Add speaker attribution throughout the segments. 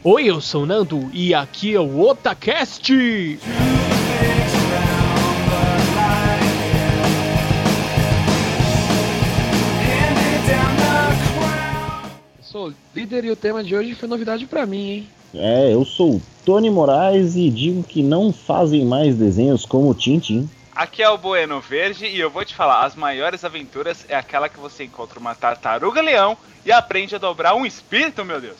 Speaker 1: Oi, eu sou o Nando e aqui é o Otacast!
Speaker 2: Sou líder e o tema de hoje foi novidade pra mim, hein?
Speaker 3: Eu sou o Tony Moraes e digo que não fazem mais desenhos como o Tintin.
Speaker 4: Aqui é o Bueno Verde e eu vou te falar, as maiores aventuras é aquela que você encontra uma tartaruga-leão e aprende a dobrar um espírito, meu Deus.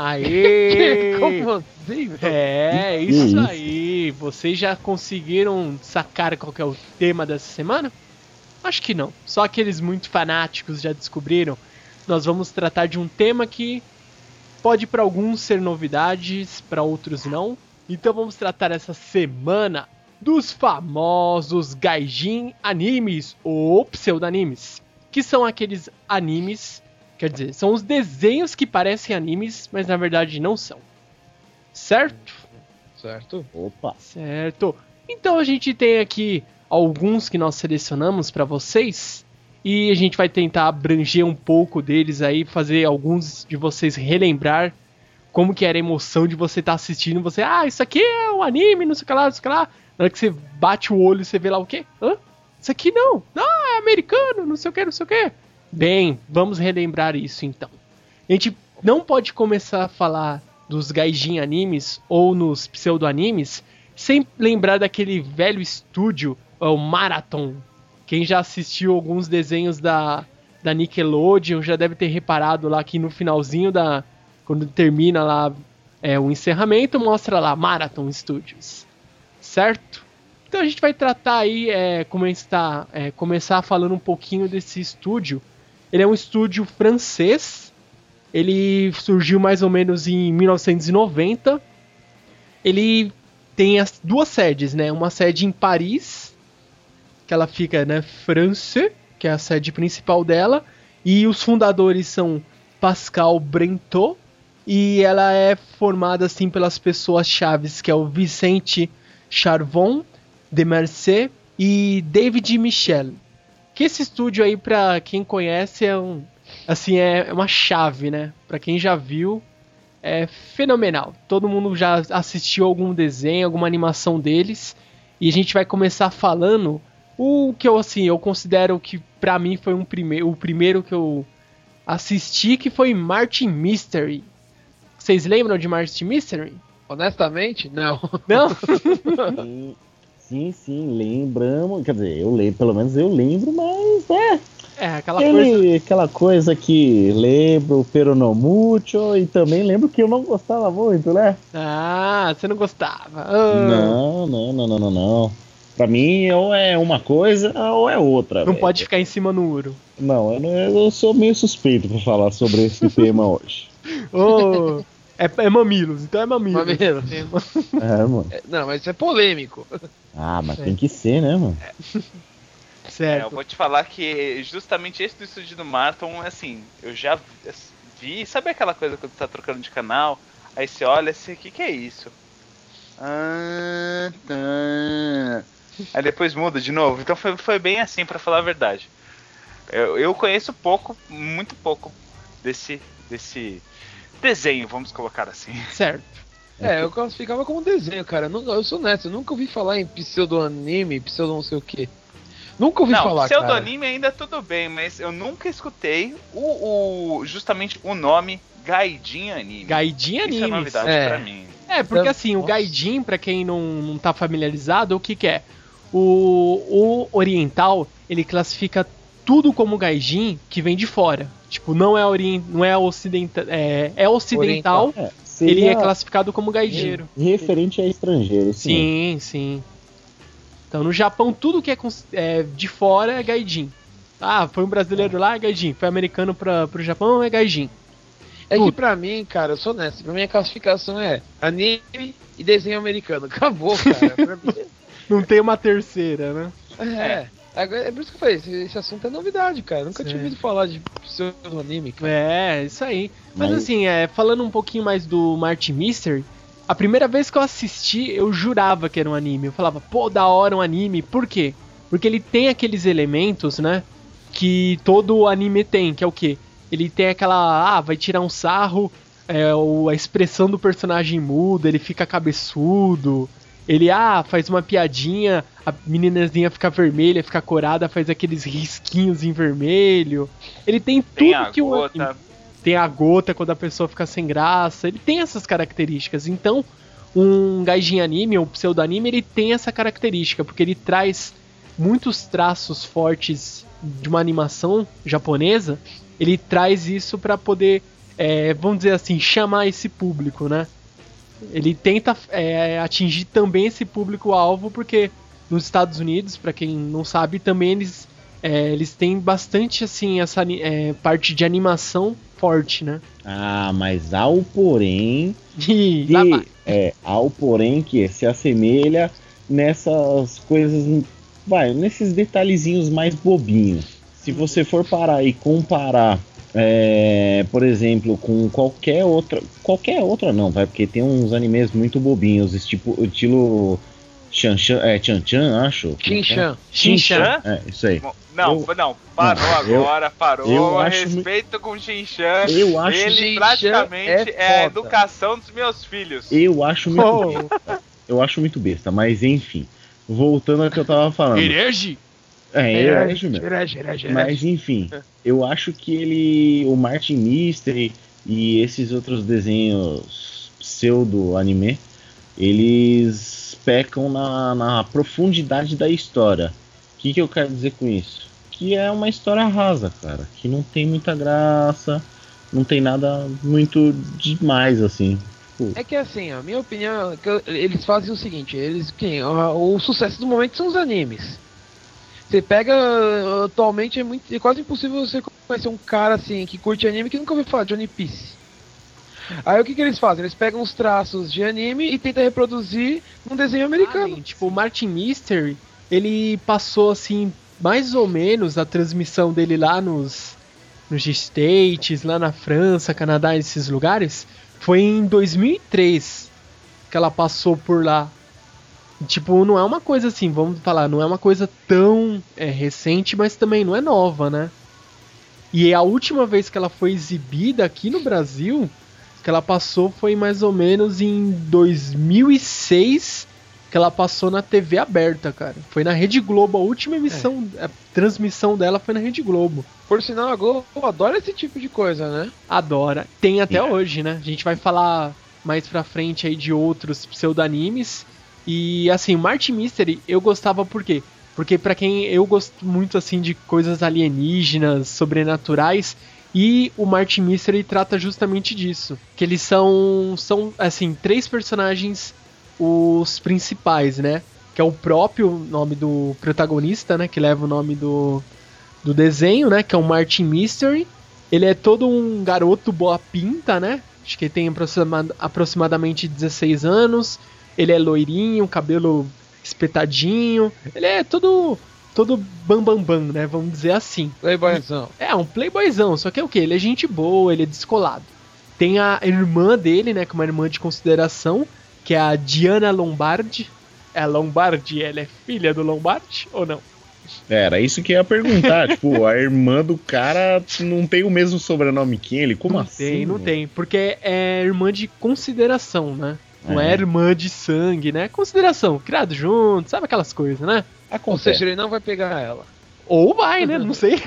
Speaker 1: Aê!
Speaker 2: Como assim?
Speaker 1: Isso aí. Vocês já conseguiram sacar qual que é o tema dessa semana? Acho que não. Só aqueles muito fanáticos já descobriram. Nós vamos tratar de um tema que pode para alguns ser novidades, para outros não. Então vamos tratar essa semana dos famosos gaijin animes ou pseudanimes, que são aqueles animes, quer dizer, são os desenhos que parecem animes, mas na verdade não são. Certo?
Speaker 2: Certo.
Speaker 3: Opa!
Speaker 1: Certo. Então a gente tem aqui alguns que nós selecionamos para vocês e a gente vai tentar abranger um pouco deles aí, fazer alguns de vocês relembrar como que era a emoção de você estar assistindo, você, isso aqui é um anime, não sei o que lá, não sei o que lá. Na hora que você bate o olho, você vê lá o quê? Isso aqui não. É americano, não sei o que, não sei o que. Bem, vamos relembrar isso então. A gente não pode começar a falar dos gaijin animes ou nos pseudo-animes sem lembrar daquele velho estúdio, o Marathon. Quem já assistiu alguns desenhos da Nickelodeon já deve ter reparado lá que no finalzinho quando termina lá o encerramento, mostra lá Marathon Studios. Certo? Então a gente vai tratar aí, começar falando um pouquinho desse estúdio. Ele é um estúdio francês, ele surgiu mais ou menos em 1990. Ele tem as duas sedes, né? Uma sede em Paris, que ela fica na França, que é a sede principal dela, e os fundadores são Pascal Brento, e ela é formada assim pelas pessoas chaves, que é o Vicente Charvon, Demercier e David Michel. Que esse estúdio aí, pra quem conhece, é uma chave, né? Pra quem já viu, é fenomenal. Todo mundo já assistiu algum desenho, alguma animação deles. E a gente vai começar falando o que eu considero que pra mim foi o primeiro que eu assisti, que foi Martin Mystery. Vocês lembram de Martin Mystery?
Speaker 2: Honestamente, não.
Speaker 1: Não?
Speaker 3: Sim, lembramos. Quer dizer, pelo menos eu lembro, mas aquela coisa que lembro, pero no mucho, e também lembro que eu não gostava muito, né?
Speaker 1: Você não gostava.
Speaker 3: Não. Pra mim, ou é uma coisa ou é outra.
Speaker 1: Não pode ficar em cima no muro.
Speaker 3: Não, eu sou meio suspeito pra falar sobre esse tema hoje.
Speaker 1: É mamilos, então é mamilos.
Speaker 3: Mano.
Speaker 2: Não, mas isso é polêmico.
Speaker 3: Mas tem que ser, né, mano?
Speaker 1: Certo.
Speaker 4: Eu vou te falar que justamente esse do estúdio do Marathon, assim, eu já vi, sabe aquela coisa quando você tá trocando de canal, aí você olha assim, o que é isso? Aí depois muda de novo, então foi bem assim, pra falar a verdade. Eu conheço muito pouco desse desenho, vamos colocar assim.
Speaker 1: Certo.
Speaker 2: Eu classificava como desenho, cara. Eu sou honesto, eu nunca ouvi falar em pseudo-anime, pseudo não sei o que. Nunca ouvi falar, cara.
Speaker 4: Pseudo-anime ainda tudo bem, mas eu nunca escutei justamente o nome Gaijin Anime.
Speaker 1: Gaijin Anime.
Speaker 4: Isso é novidade pra mim.
Speaker 1: Porque assim, o Gaijin, pra quem não tá familiarizado, o que é? O oriental, ele classifica tudo como Gaijin que vem de fora. Tipo, não é ocidental, é ocidental, ele é classificado como Gaijin.
Speaker 3: Referente a estrangeiro,
Speaker 1: sim. Sim. Então no Japão tudo que é de fora é Gaijin. Foi um brasileiro lá, é Gaijin. Foi americano pro Japão, é Gaijin.
Speaker 2: Que pra mim, cara, eu sou honesto, pra mim a classificação é anime e desenho americano. Acabou, cara. Pra mim...
Speaker 1: Não tem uma terceira, né?
Speaker 2: É por isso que eu falei, esse assunto é novidade, cara. Nunca tinha ouvido falar de pseudo-anime, cara.
Speaker 1: Isso aí. Mas assim, falando um pouquinho mais do Martin Mystery, a primeira vez que eu assisti, eu jurava que era um anime. Eu falava, da hora um anime. Por quê? Porque ele tem aqueles elementos, né, que todo anime tem, que é o quê? Ele tem aquela, vai tirar um sarro, a expressão do personagem muda, ele fica cabeçudo, ele faz uma piadinha, a meninazinha fica vermelha, fica corada, faz aqueles risquinhos em vermelho. Ele tem tudo que o anime. Tem a gota quando a pessoa fica sem graça, ele tem essas características. Então, um gaijin anime, um pseudo-anime, ele tem essa característica, porque ele traz muitos traços fortes de uma animação japonesa, ele traz isso pra poder, vamos dizer assim, chamar esse público, né? Ele tenta atingir também esse público-alvo, porque nos Estados Unidos, pra quem não sabe, também eles têm bastante, assim, essa parte de animação forte, né?
Speaker 3: Mas há o porém que se assemelha nessas coisas, nesses detalhezinhos mais bobinhos. Se você for parar e comparar, por exemplo, com qualquer outra não, porque tem uns animes muito bobinhos, estilo Chan-chan, acho.
Speaker 4: Shin-chan?
Speaker 3: Isso aí.
Speaker 4: Parou. Respeito com o Shin-chan. Ele praticamente é a educação dos meus filhos.
Speaker 3: Eu acho muito besta. Eu acho muito besta, mas enfim. Voltando ao que eu tava falando.
Speaker 1: Herege?
Speaker 3: Herege mesmo. Mas enfim, eu acho que o Martin Mystery e esses outros desenhos pseudo-anime, eles pecam na profundidade da história. O que eu quero dizer com isso? Que é uma história rasa, cara. Que não tem muita graça, não tem nada muito demais, assim.
Speaker 2: É que assim, a minha opinião é que eles fazem o seguinte, o sucesso do momento são os animes. Você pega, atualmente é quase impossível você conhecer um cara assim que curte anime que nunca ouviu falar de One Piece. Aí o que eles fazem? Eles pegam os traços de anime e tentam reproduzir num desenho americano.
Speaker 1: Tipo, o Martin Mystery, ele passou assim, mais ou menos, a transmissão dele lá nos States, lá na França, Canadá, esses lugares, foi em 2003 que ela passou por lá. Tipo, não é uma coisa assim, vamos falar, não é uma coisa tão recente, mas também não é nova, né? E a última vez que ela foi exibida aqui no Brasil, que ela passou foi mais ou menos em 2006, que ela passou na TV aberta, cara. Foi na Rede Globo, a última emissão, a transmissão dela foi na Rede Globo.
Speaker 2: Por sinal, a Globo adora esse tipo de coisa, né?
Speaker 1: Adora. Tem até hoje, né? A gente vai falar mais pra frente aí de outros pseudanimes. E assim, o Martin Mystery eu gostava por quê? Porque pra quem eu gosto muito assim de coisas alienígenas, sobrenaturais, e o Martin Mystery trata justamente disso. Que eles são assim, 3 personagens os principais, né? Que é o próprio nome do protagonista, né? Que leva o nome do desenho, né? Que é o Martin Mystery. Ele é todo um garoto boa pinta, né? Acho que ele tem aproximadamente 16 anos. Ele é loirinho, cabelo espetadinho. Ele é todo bam, né? Vamos dizer assim.
Speaker 2: Playboyzão.
Speaker 1: Um playboyzão. Só que é o quê? Ele é gente boa, ele é descolado. Tem a irmã dele, né? Que é uma irmã de consideração, que é a Diana Lombardi. A Lombardi, ela é filha do Lombardi ou não?
Speaker 3: Era isso que eu ia perguntar. Tipo, a irmã do cara não tem o mesmo sobrenome que ele? Como assim?
Speaker 1: Não tem. Porque é irmã de consideração, né? Não é irmã de sangue, né? Consideração, criado junto, sabe aquelas coisas, né?
Speaker 2: Ou seja, ele não vai pegar ela.
Speaker 1: Ou vai, né? Não sei.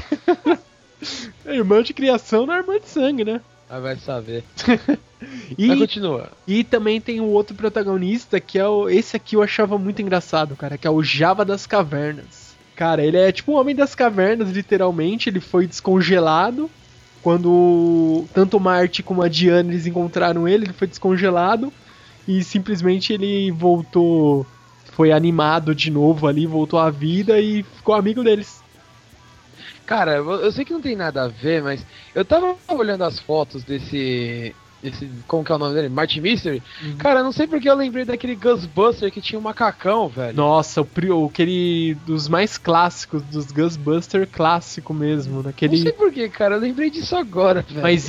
Speaker 1: É irmã de criação não é irmã de sangue, né?
Speaker 2: Vai saber. Mas continua.
Speaker 1: E também tem o outro protagonista, que é esse aqui eu achava muito engraçado, cara, que é o Java das Cavernas. Cara, ele é tipo um homem das cavernas, literalmente. Ele foi descongelado. Quando tanto o Marty como a Diana eles encontraram ele foi descongelado. E simplesmente ele voltou, foi animado de novo ali, voltou à vida e ficou amigo deles.
Speaker 2: Cara, eu sei que não tem nada a ver, mas eu tava olhando as fotos desse como que é o nome dele? Martin Mystery? Uhum. Cara, eu não sei porque eu lembrei daquele Ghostbuster que tinha um macacão, velho.
Speaker 1: Nossa, aquele dos mais clássicos, dos Ghostbuster clássico mesmo. Daquele...
Speaker 2: Não sei porquê, cara, eu lembrei disso agora, velho.
Speaker 1: Mas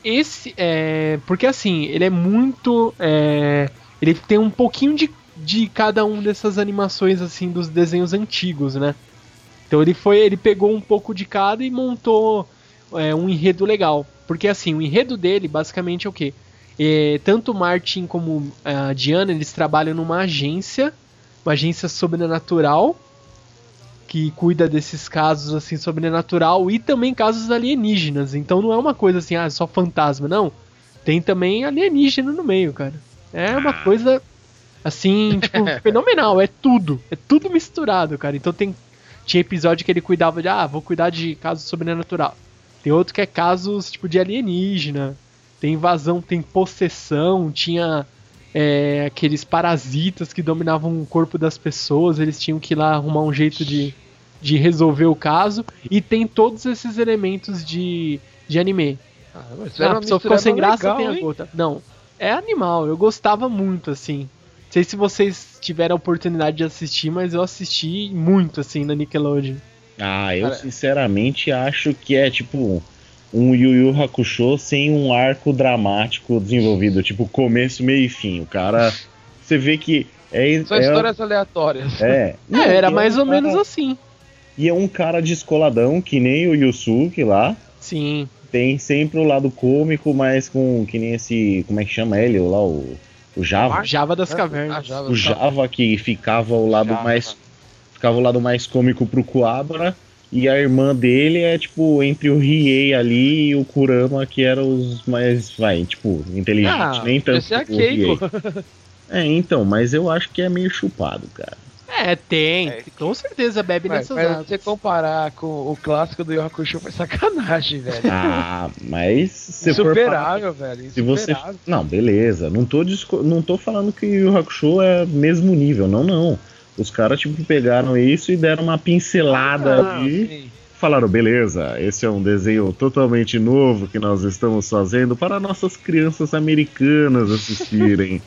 Speaker 1: porque assim, ele é muito... ele tem um pouquinho de cada um dessas animações, assim, dos desenhos antigos, né? Então ele pegou um pouco de cada e montou um enredo legal. Porque assim, o enredo dele basicamente é o quê? tanto o Martin como a Diana, eles trabalham numa agência sobrenatural, que cuida desses casos assim sobrenatural e também casos alienígenas. Então não é uma coisa assim, só fantasma, não. Tem também alienígena no meio, cara. É uma coisa assim, tipo, fenomenal. É tudo misturado, cara. Então tinha episódio que ele cuidava de, vou cuidar de casos sobrenatural. Tem outro que é casos tipo de alienígena. Tem invasão, tem possessão, tinha aqueles parasitas que dominavam o corpo das pessoas, eles tinham que ir lá arrumar um jeito de resolver o caso, e tem todos esses elementos de anime. A pessoa ficou sem graça, tem a gota. Não, é animal, eu gostava muito, assim. Não sei se vocês tiveram a oportunidade de assistir, mas eu assisti muito, assim, na Nickelodeon.
Speaker 3: Eu sinceramente acho que é tipo um Yu Yu Hakusho sem um arco dramático desenvolvido, tipo começo, meio e fim. O cara, você vê que
Speaker 2: são histórias aleatórias.
Speaker 1: Era mais ou menos assim.
Speaker 3: E é um cara descoladão, que nem o Yusuke lá.
Speaker 1: Sim.
Speaker 3: Tem sempre o lado cômico, mas com que nem esse, como é que chama ele lá, o Java?
Speaker 1: Java das Cavernas.
Speaker 3: O Java que ficava o lado mais cômico pro Kuwabara. E a irmã dele é, tipo, entre o Riei ali e o Kurama, que eram os mais, inteligentes. Nem tanto
Speaker 2: esse é a Keiko.
Speaker 3: Então, mas eu acho que é meio chupado, cara.
Speaker 1: Com certeza bebe nessas águas.
Speaker 2: Se você comparar com o clássico do Yu Hakusho, foi sacanagem, velho.
Speaker 3: Mas se
Speaker 2: insuperável, velho. Insuperável.
Speaker 3: Não, beleza. Não tô falando que o Yu Hakusho é mesmo nível, não. Os caras, pegaram isso e deram uma pincelada ali. Falaram, beleza, esse é um desenho totalmente novo que nós estamos fazendo para nossas crianças americanas assistirem.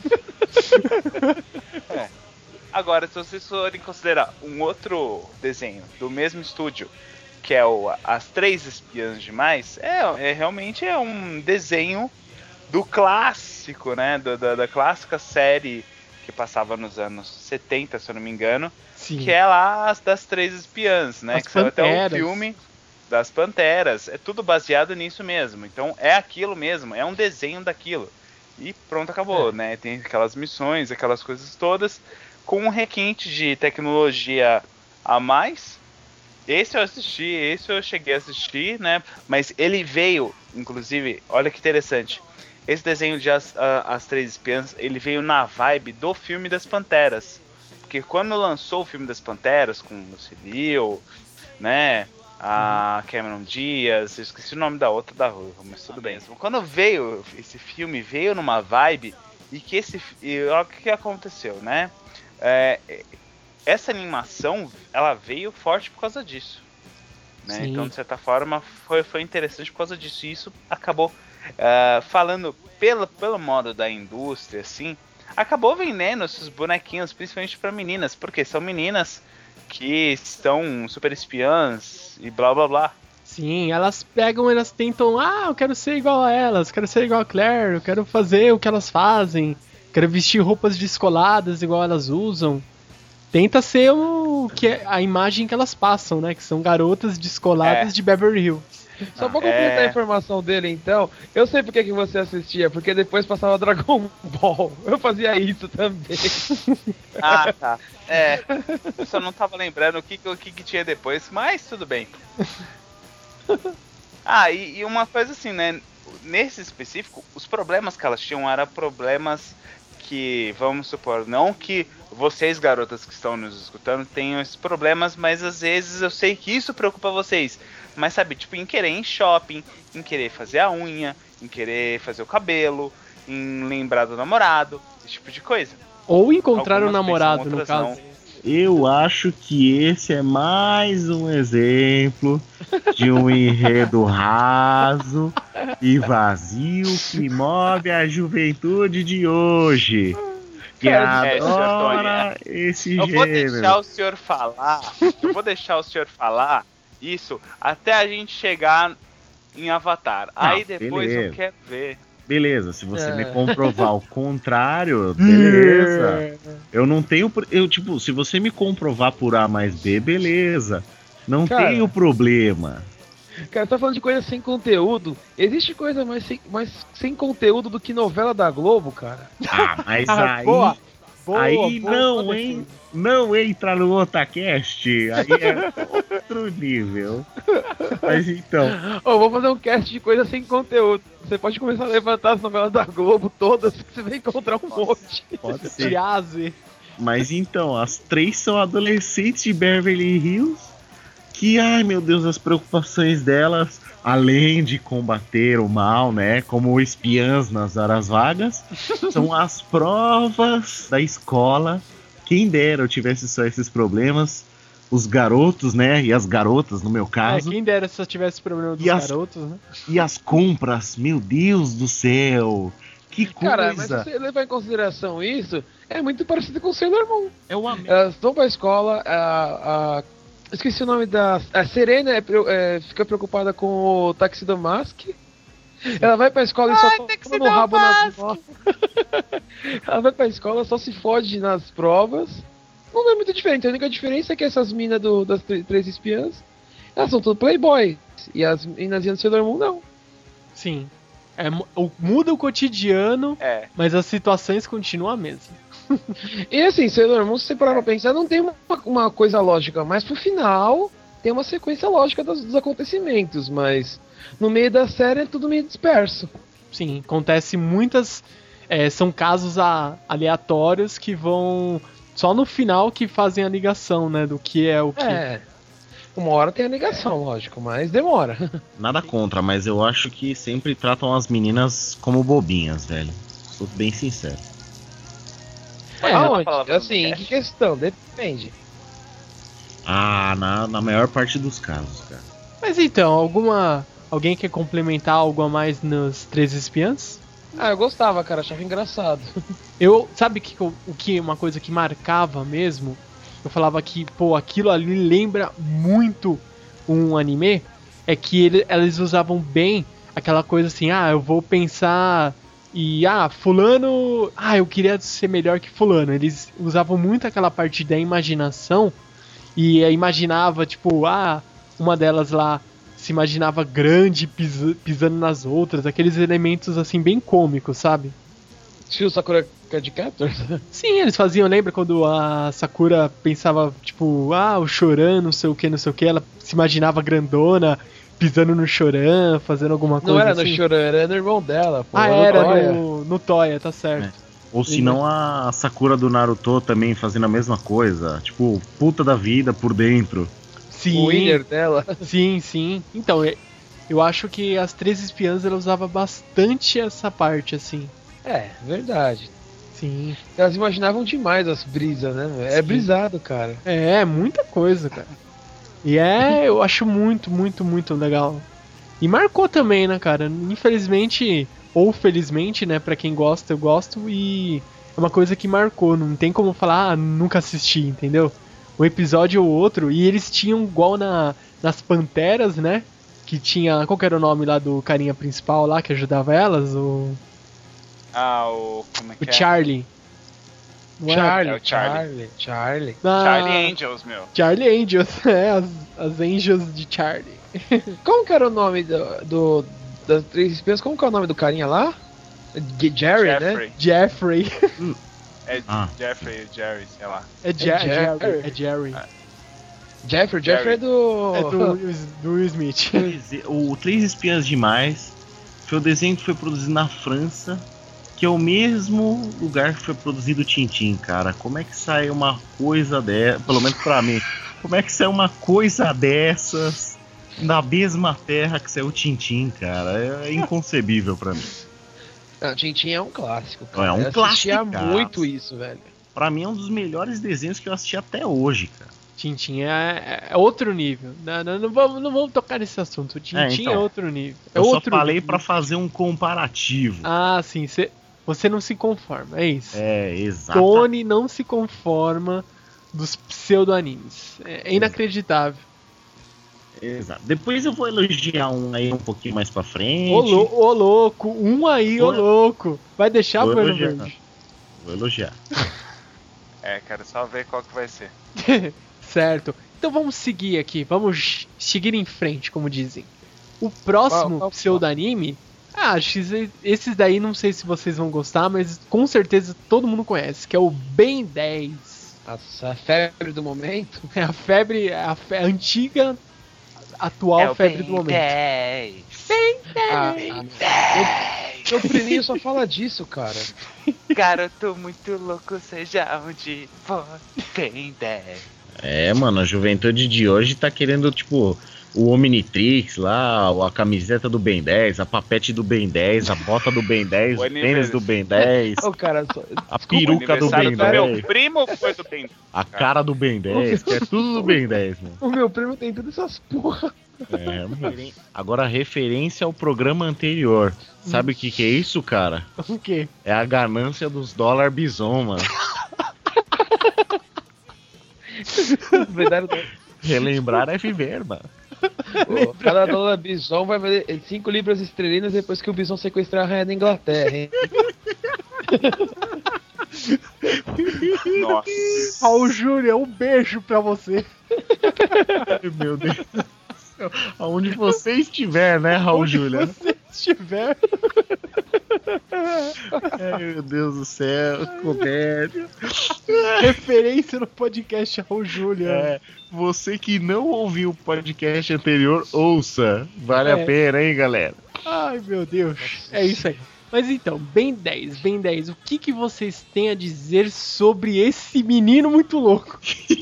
Speaker 4: Agora, se vocês forem considerar um outro desenho do mesmo estúdio, que é As Três Espiãs Demais, realmente é um desenho do clássico, né? Da clássica série que passava nos anos 70, se eu não me engano. Sim. Que é lá das Três Espiãs, né? Que saiu até o filme das Panteras. É tudo baseado nisso mesmo. Então é aquilo mesmo, é um desenho daquilo. E pronto, acabou, né? Tem aquelas missões, aquelas coisas todas, com um requinte de tecnologia a mais. Esse eu assisti, esse eu cheguei a assistir, né? Mas ele veio, inclusive, olha que interessante. Esse desenho de As Três Espiãs, ele veio na vibe do filme das Panteras. Porque quando lançou o filme das Panteras, com o Lucy Liu, né, a Cameron Diaz, eu esqueci o nome da outra da rua, mas tudo bem. Quando veio, esse filme veio numa vibe, e olha o que aconteceu, né? Essa animação, ela veio forte por causa disso. Né? Então, de certa forma, foi interessante por causa disso. E isso acabou... falando pelo modo da indústria, assim, acabou vendendo esses bonequinhos, principalmente para meninas, porque são meninas que estão super espiãs e blá blá blá.
Speaker 1: Sim, elas tentam, eu quero ser igual a elas, quero ser igual a Claire, eu quero fazer o que elas fazem, quero vestir roupas descoladas igual elas usam. Tenta ser a imagem que elas passam, né, que são garotas descoladas de Beverly Hills.
Speaker 2: Só pra completar a informação dele, então, eu sei porque que você assistia, porque depois passava Dragon Ball. Eu fazia isso também.
Speaker 4: Tá. Eu só não tava lembrando o que tinha depois, mas tudo bem. E uma coisa assim, né? Nesse específico, os problemas que elas tinham eram problemas que, vamos supor, não que vocês, garotas que estão nos escutando, tenham esses problemas, mas às vezes eu sei que isso preocupa vocês. Mas sabe, em querer ir em shopping, em querer fazer a unha, em querer fazer o cabelo, em lembrar do namorado, esse tipo de coisa.
Speaker 1: Ou encontrar o namorado, no caso.
Speaker 3: Não. Eu acho que esse é mais um exemplo de um enredo raso e vazio que move a juventude de hoje. Que adora esse gênero.
Speaker 4: Eu vou deixar o senhor falar isso até a gente chegar em Avatar. Aí depois beleza. Eu quero ver.
Speaker 3: Beleza, se você me comprovar o contrário, beleza. Eu não tenho. Se você me comprovar por A mais B, beleza. Não tenho problema.
Speaker 2: Cara, tá falando de coisa sem conteúdo. Existe coisa mais sem conteúdo do que novela da Globo, cara?
Speaker 3: Ah, mas aí...
Speaker 1: Boa,
Speaker 3: aí não,
Speaker 1: boa,
Speaker 3: hein? Não entra no Otacast. Aí é outro nível. Mas então...
Speaker 2: Vou fazer um cast de coisa sem conteúdo. Você pode começar a levantar as novelas da Globo todas, que você vai encontrar um monte.
Speaker 3: Pode ser.
Speaker 1: Tiazi.
Speaker 3: Mas então, as 3 são adolescentes de Beverly Hills. Que, ai meu Deus, as preocupações delas, além de combater o mal, né, como espiãs nas horas vagas, são as provas da escola. Quem dera eu tivesse só esses problemas. Os garotos, né, e as garotas, no meu caso.
Speaker 1: Quem dera se eu tivesse problema dos garotos, né?
Speaker 3: E as compras, meu Deus do céu. Que coisa.
Speaker 2: Cara, mas se você levar em consideração isso, é muito parecido com o Sailor Moon.
Speaker 3: É o amigo.
Speaker 2: Elas vão pra escola, esqueci o nome da... A Serena fica preocupada com o Tuxedo Mask. Ela vai pra escola e só toma no rabo nas provas. Ela vai pra escola, só se fode nas provas. Não é muito diferente. A única diferença é que essas minas das 3 espiãs, elas são tudo playboy. E as minas do Sailor Moon não.
Speaker 1: Sim. Muda o cotidiano, mas as situações continuam a mesma.
Speaker 2: E assim, Sailor Moon, se você parar pra pensar, não tem uma coisa lógica, mas pro final tem uma sequência lógica dos acontecimentos, mas no meio da série é tudo meio disperso.
Speaker 1: Sim, acontece muitas... são casos aleatórios que vão... Só no final que fazem a ligação, né, do que é o que...
Speaker 2: Uma hora tem a ligação, lógico, mas demora.
Speaker 3: Nada contra, mas eu acho que sempre tratam as meninas como bobinhas, velho. Sou bem sincero.
Speaker 2: Assim, que questão? Depende.
Speaker 3: Na maior parte dos casos, cara.
Speaker 1: Mas então, alguém quer complementar algo a mais nos 3 espiãs?
Speaker 2: Eu gostava, cara, achava engraçado.
Speaker 1: Sabe uma coisa que marcava mesmo? Eu falava que, aquilo ali lembra muito um anime. É que eles usavam bem aquela coisa assim, eu vou pensar e, fulano, eu queria ser melhor que fulano. Eles usavam muito aquela parte da imaginação e imaginava, tipo, uma delas lá se imaginava grande pisando nas outras, aqueles elementos assim bem cômicos, sabe?
Speaker 2: Estilo Sakura Card Captors?
Speaker 1: Sim, eles faziam, lembra quando a Sakura pensava, tipo, o Choran, não sei o que, ela se imaginava grandona, pisando no Choran, fazendo alguma coisa assim.
Speaker 2: Não era no Choran, era no irmão dela, pô.
Speaker 1: Era no Toya, tá certo.
Speaker 3: Ou se não a Sakura do Naruto também fazendo a mesma coisa, tipo, puta da vida por dentro.
Speaker 1: Sim.
Speaker 2: O winner dela.
Speaker 1: Sim. Então, eu acho que as 3 espiãs, ela usava bastante essa parte, assim.
Speaker 2: Verdade.
Speaker 1: Sim.
Speaker 2: Elas imaginavam demais as brisas, né? É brisado, cara.
Speaker 1: Muita coisa, cara. E eu acho muito, muito, muito legal. E marcou também, né, cara? Infelizmente, ou felizmente, né, pra quem gosta, eu gosto. E é uma coisa que marcou. Não tem como falar, nunca assisti, entendeu? Um episódio ou outro. E eles tinham igual nas Panteras, né? Que tinha... Qual que era o nome lá do carinha principal lá que ajudava elas?
Speaker 4: Como é que
Speaker 1: o Charlie.
Speaker 2: Charlie.
Speaker 4: Charlie Angels, meu.
Speaker 1: Charlie Angels, as Angels de Charlie.
Speaker 2: Como que era o nome das 3 espiãs? Como que é o nome do carinha lá? Jeffrey, né?
Speaker 1: Jeffrey.
Speaker 4: Jeffrey, Jerry, sei lá.
Speaker 1: Jerry.
Speaker 2: Jeffrey é do...
Speaker 1: É do Will Smith.
Speaker 3: O 3 Espiãs Demais foi o desenho que foi produzido na França, que é o mesmo lugar que foi produzido o Tintin, cara. Como é que sai uma coisa dessa, pelo menos pra mim, como é que sai uma coisa dessas na mesma terra que saiu o Tintin, cara? É inconcebível pra mim.
Speaker 2: Não, Tintin é um clássico, cara.
Speaker 3: É um clássico. Eu assistia
Speaker 2: muito isso, velho.
Speaker 3: Pra mim é um dos melhores desenhos que eu assisti até hoje, cara.
Speaker 1: Tintin é outro nível. Não vamos tocar nesse assunto. Tintin é outro nível.
Speaker 3: Eu só falei pra fazer um comparativo.
Speaker 1: Sim. Você não se conforma, é isso.
Speaker 3: Exato.
Speaker 1: Tony não se conforma dos pseudo-animes. É inacreditável.
Speaker 3: Exato. Depois eu vou elogiar um aí um pouquinho mais pra frente.
Speaker 1: Ô louco, ô louco. Vai deixar o Pano Verde?
Speaker 3: Vou elogiar.
Speaker 4: Cara, só ver qual que vai ser.
Speaker 1: Certo. Então vamos seguir aqui. Vamos seguir em frente, como dizem. O próximo pseudo-anime, esses daí não sei se vocês vão gostar, mas com certeza todo mundo conhece, que é o Ben 10.
Speaker 2: Nossa, a febre do momento?
Speaker 1: É a febre, a antiga, atual febre do momento. Ben
Speaker 2: 10! Meu priminho só fala disso, cara.
Speaker 4: Garoto muito louco, seja onde for, Ben 10.
Speaker 3: É, mano, a juventude de hoje tá querendo, tipo, o Omnitrix lá, a camiseta do Ben 10, a papete do Ben 10, a bota do Ben 10, o tênis do Ben 10, a peruca do Ben 10.
Speaker 4: Meu primo foi do Ben 10.
Speaker 3: A cara do Ben 10, que é tudo do Ben 10, mano.
Speaker 2: O meu primo tem todas essas porra.
Speaker 3: É, mano. Agora, referência ao programa anterior. Sabe o que é isso, cara?
Speaker 1: O quê?
Speaker 3: É a ganância dos dólar bison, mano. Relembrar é viver, mano.
Speaker 2: Cada dólar bison vai valer 5 libras esterlinas depois que o bison sequestrar a rainha da Inglaterra, hein?
Speaker 1: Nossa. Raul Júlia, um beijo pra você.
Speaker 3: Ai, meu Deus. Aonde você estiver, né, Raul Júlia?
Speaker 1: Você estiver.
Speaker 3: Ai, meu Deus do céu, comédia.
Speaker 1: Referência no podcast Raul Júlia.
Speaker 3: É, você que não ouviu o podcast anterior, ouça. Vale a pena, hein, galera?
Speaker 1: Ai, meu Deus. É isso aí. Mas então, Ben 10, o que vocês têm a dizer sobre esse menino muito louco?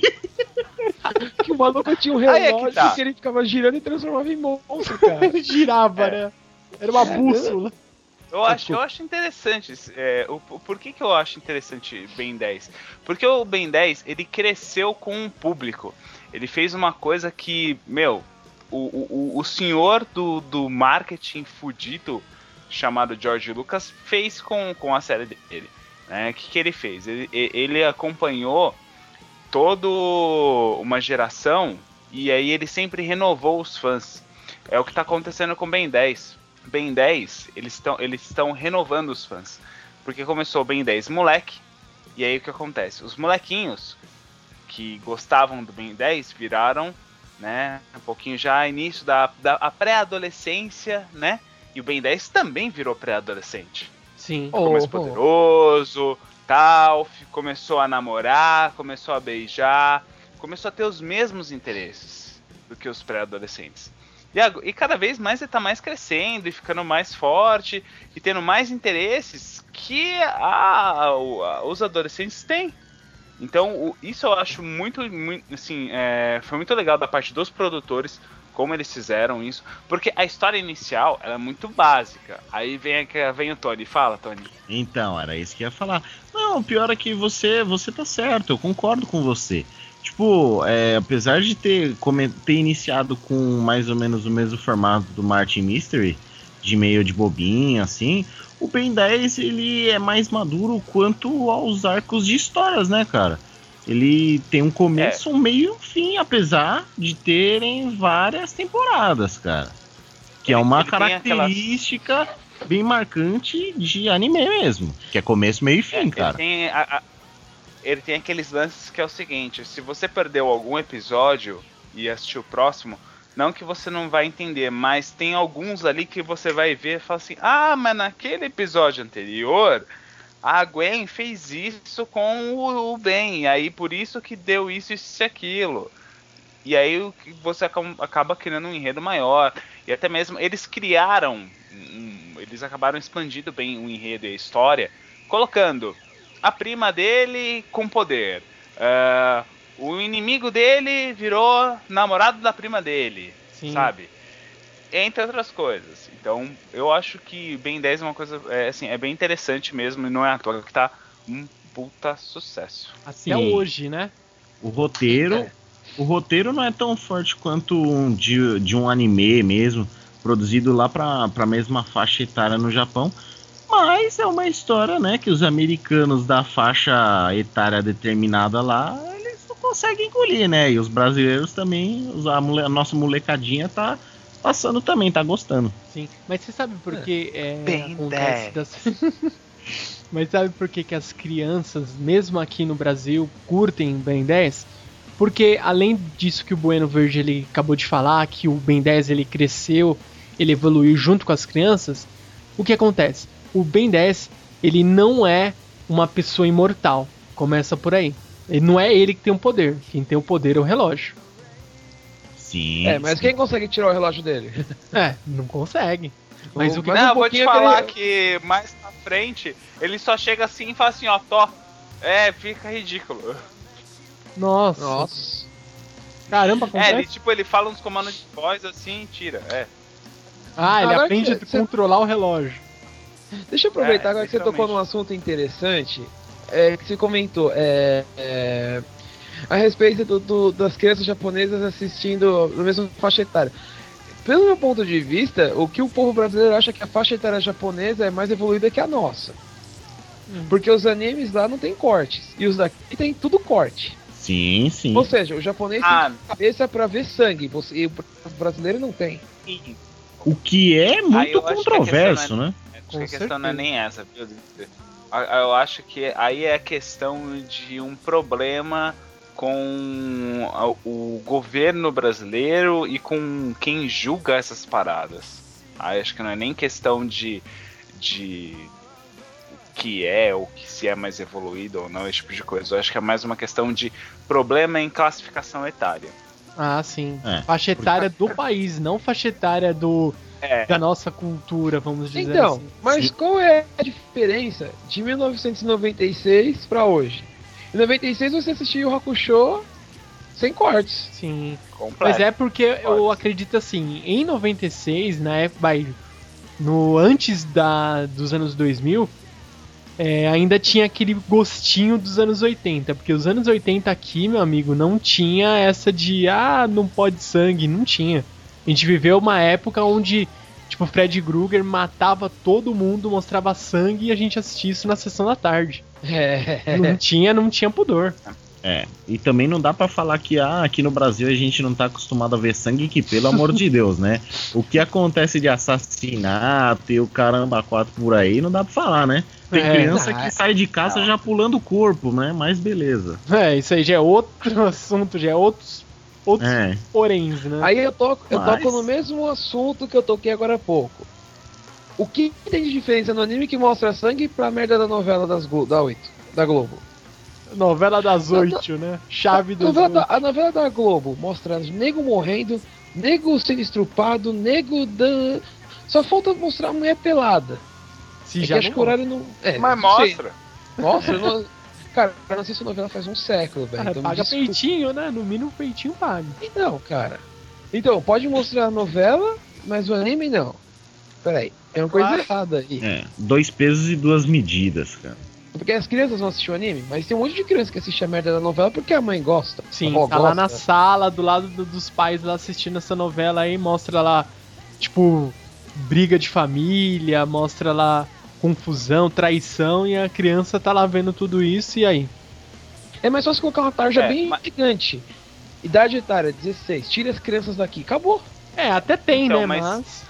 Speaker 2: Que o maluco tinha um relógio que ele ficava girando e transformava em monstro, cara.
Speaker 1: Ele girava, né? Era uma bússola.
Speaker 4: Eu acho interessante. Por que eu acho interessante Ben 10? Porque o Ben 10, ele cresceu com um público. Ele fez uma coisa que, o senhor do marketing fudido, chamado George Lucas, fez com a série dele. Né? O que ele fez? Ele acompanhou toda uma geração e aí ele sempre renovou os fãs. É o que está acontecendo com Ben 10. Ben 10, eles estão renovando os fãs. Porque começou o Ben 10 moleque, e aí o que acontece? Os molequinhos que gostavam do Ben 10 viraram, né, um pouquinho já início da pré-adolescência, né? E o Ben 10 também virou pré-adolescente.
Speaker 1: Sim.
Speaker 4: Ficou mais poderoso, tal, começou a namorar, começou a beijar, começou a ter os mesmos interesses do que os pré-adolescentes. E cada vez mais ele tá mais crescendo e ficando mais forte e tendo mais interesses que os adolescentes têm. Então isso eu acho muito assim, foi muito legal da parte dos produtores, como eles fizeram isso, porque a história inicial ela é muito básica. Aí vem o Tony, fala, Tony.
Speaker 3: Então, era isso que eu ia falar. Não, o pior é que você tá certo, eu concordo com você. Tipo, apesar de ter iniciado com mais ou menos o mesmo formato do Martin Mystery, de meio de bobinho, assim, o Ben 10 ele é mais maduro quanto aos arcos de histórias, né, cara? Ele tem um começo, um meio e um fim, apesar de terem várias temporadas, cara. Que é uma característica bem marcante de anime mesmo, que é começo, meio e fim, cara.
Speaker 4: Ele tem aqueles lances que é o seguinte: se você perdeu algum episódio e assistiu o próximo, não que você não vai entender, mas tem alguns ali que você vai ver e fala assim: mas naquele episódio anterior a Gwen fez isso com o Ben, aí por isso que deu isso e aquilo. E aí você acaba criando um enredo maior. E até mesmo eles acabaram expandindo bem o enredo e a história, colocando a prima dele com poder. O inimigo dele virou namorado da prima dele. Sim. Sabe? Entre outras coisas. Então, eu acho que Ben 10 é uma coisa, é bem interessante mesmo, e não é à toa que tá um puta sucesso.
Speaker 1: Até hoje, né?
Speaker 3: O roteiro não é tão forte quanto de um anime mesmo, produzido lá pra mesma faixa etária no Japão. Mas é uma história, né, que os americanos da faixa etária determinada lá, eles não conseguem engolir, né? E os brasileiros também, a nossa molecadinha tá passando também, tá gostando.
Speaker 1: Sim, mas você sabe por que acontece Mas sabe por que as crianças, mesmo aqui no Brasil, curtem Ben 10? Porque além disso que o Bueno Verde ele acabou de falar, que o Ben 10 ele cresceu ele evoluir junto com as crianças, o que acontece? O Ben 10, ele não é uma pessoa imortal. Começa por aí. Ele não é ele que tem o poder. Quem tem o poder é o relógio.
Speaker 3: Sim.
Speaker 2: Mas quem consegue tirar o relógio dele?
Speaker 1: Não consegue. Mas o que...
Speaker 4: Não, vou te falar que mais pra frente, ele só chega assim e fala assim, ó, fica ridículo.
Speaker 1: Nossa. Caramba, acontece?
Speaker 4: Ele fala uns comandos de voz assim e tira,
Speaker 1: ele aprende a controlar o relógio.
Speaker 2: Deixa eu aproveitar agora que você tocou num assunto interessante, que você comentou, a respeito das crianças japonesas assistindo no mesmo faixa etária. Pelo meu ponto de vista, o que o povo brasileiro acha que a faixa etária japonesa é mais evoluída que a nossa. Porque os animes lá não tem cortes, e os daqui tem tudo corte.
Speaker 3: Sim.
Speaker 2: Ou seja, o japonês tem cabeça pra ver sangue, e o brasileiro não tem.
Speaker 3: O que é muito controverso, né?
Speaker 4: Acho que a questão não é nem essa, viu? Eu acho que aí é a questão de um problema com o governo brasileiro e com quem julga essas paradas. Aí acho que não é nem questão de que ou que se é mais evoluído ou não, esse tipo de coisa. Eu acho que é mais uma questão de problema em classificação etária.
Speaker 1: Ah, sim. Faixa etária do país, não faixa etária da nossa cultura, vamos dizer assim.
Speaker 2: Então, mas qual é a diferença de 1996 pra hoje? Em 96 você assistiu o Hakusho sem cortes.
Speaker 1: Sim.
Speaker 4: Completo.
Speaker 1: Mas é porque eu acredito assim, em 96, na época, antes dos anos 2000, ainda tinha aquele gostinho dos anos 80, porque os anos 80 aqui, meu amigo, não tinha essa de, não pode sangue, não tinha. A gente viveu uma época onde, tipo, Fred Krueger matava todo mundo, mostrava sangue e a gente assistia isso na sessão da tarde. Não tinha pudor.
Speaker 3: E também não dá pra falar que aqui no Brasil a gente não tá acostumado a ver sangue, que pelo amor de Deus, né? O que acontece de assassinato e o caramba 4 por aí, não dá pra falar, né? Tem criança que sai de casa já pulando o corpo, né? Mas beleza.
Speaker 1: Isso aí já é outro assunto, já é outros poréns, né?
Speaker 2: Aí eu toco no mesmo assunto que eu toquei agora há pouco. O que tem de diferença no anime que mostra sangue pra merda da novela da Globo?
Speaker 1: Novela das 8, né? Chave das 8.
Speaker 2: A novela da Globo mostra nego morrendo, nego sendo estrupado, só falta mostrar a mulher pelada.
Speaker 1: Se já
Speaker 2: acho que o horário não...
Speaker 4: Mas mostra.
Speaker 2: Mostra? Cara, eu não assisto novela faz um século, velho. Então
Speaker 1: paga peitinho, né? No mínimo peitinho paga.
Speaker 2: Então, cara. Então, pode mostrar a novela, mas o anime não. Peraí, é uma coisa errada aí.
Speaker 3: 2 pesos e 2 medidas, cara.
Speaker 2: Porque as crianças vão assistir o anime, mas tem um monte de criança que assiste a merda da novela porque a mãe gosta.
Speaker 1: Sim, tá lá na sala, do lado dos pais lá assistindo essa novela aí, mostra lá, tipo, briga de família, mostra lá confusão, traição, e a criança tá lá vendo tudo isso, e aí?
Speaker 2: É mais fácil colocar uma tarja bem gigante. Idade etária, 16, tira as crianças daqui, acabou.
Speaker 1: Até tem,
Speaker 4: então,
Speaker 1: né,
Speaker 4: mas...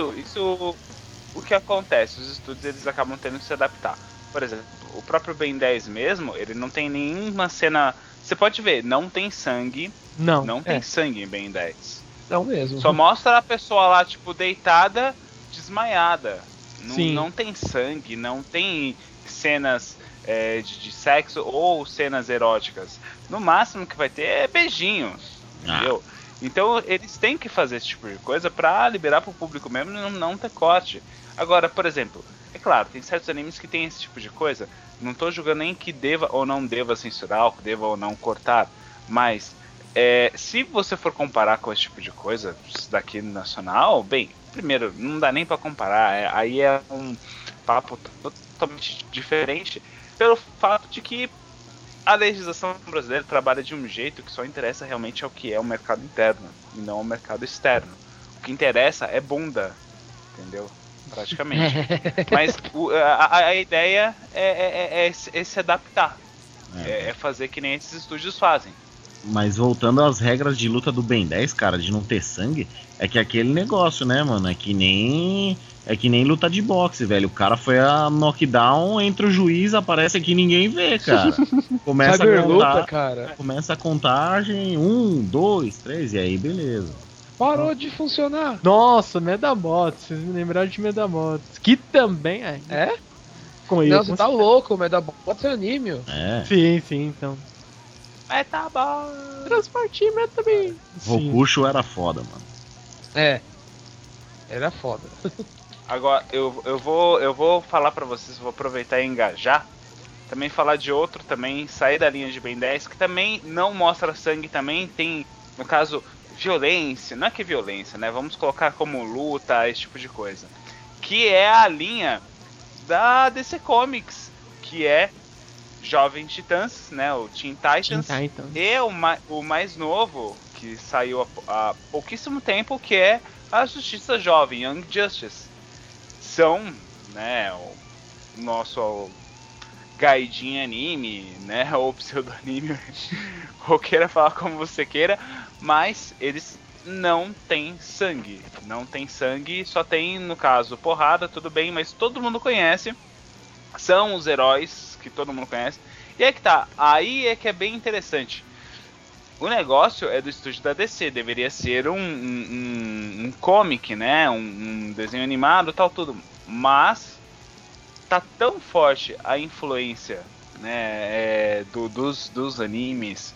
Speaker 4: Isso, o que acontece? Os estúdios, eles acabam tendo que se adaptar. Por exemplo, o próprio Ben 10 mesmo, ele não tem nenhuma cena... Você pode ver, não tem sangue. Não tem sangue em Ben 10.
Speaker 2: Não mesmo.
Speaker 4: Só mostra a pessoa lá, tipo, deitada, desmaiada. Não tem sangue, não tem cenas de sexo ou cenas eróticas. No máximo que vai ter é beijinhos, entendeu? Então eles têm que fazer esse tipo de coisa pra liberar pro público mesmo e não ter corte. Agora, por exemplo, é claro, tem certos animes que tem esse tipo de coisa. Não tô julgando nem que deva ou não deva censurar, que deva ou não cortar. Mas, se você for comparar com esse tipo de coisa daqui no nacional, bem, primeiro, não dá nem pra comparar. Aí é um papo totalmente diferente. Pelo fato de que a legislação brasileira trabalha de um jeito que só interessa realmente ao que é o mercado interno e não ao mercado externo. O que interessa é bunda, entendeu? Praticamente. Mas a ideia é se adaptar. É fazer que nem esses estúdios fazem.
Speaker 3: Mas voltando às regras de luta do Ben 10, cara, de não ter sangue, é que aquele negócio, né, mano? É que nem luta de boxe, velho. O cara foi a knockdown, entra o juiz, aparece aqui, ninguém vê, cara. Começa a contar,
Speaker 2: cara.
Speaker 3: Começa a contagem, 1, 2, 3, e aí beleza.
Speaker 2: Parou de funcionar.
Speaker 1: Nossa, Medabots, vocês me lembraram de Medabots. Que também
Speaker 2: é.
Speaker 1: Com
Speaker 2: não, você tá louco, Medabots é anime.
Speaker 1: Sim, então.
Speaker 2: Medabots.
Speaker 1: Transporte também.
Speaker 3: Rokusho era foda, mano.
Speaker 2: Era foda.
Speaker 4: Agora, eu vou falar pra vocês, vou aproveitar e engajar. Também falar de outro também, sair da linha de Ben 10, que também não mostra sangue, também tem, no caso, violência. Não é que violência, né? Vamos colocar como luta, esse tipo de coisa. Que é a linha da DC Comics, que é Jovens Titãs, né? O Teen Titans. E o mais novo, que saiu há pouquíssimo tempo, que é a Justiça Jovem, Young Justice. São, né, o nosso gaidin anime, né, ou pseudo-anime, ou queira falar como você queira, mas eles não têm sangue. Não tem sangue, só tem, no caso, porrada, tudo bem, mas todo mundo conhece. São os heróis que todo mundo conhece. E aí que tá, aí é que é bem interessante. O negócio é do estúdio da DC, deveria ser um comic, né? Um desenho animado, tal, tudo. Mas tá tão forte a influência, né, dos animes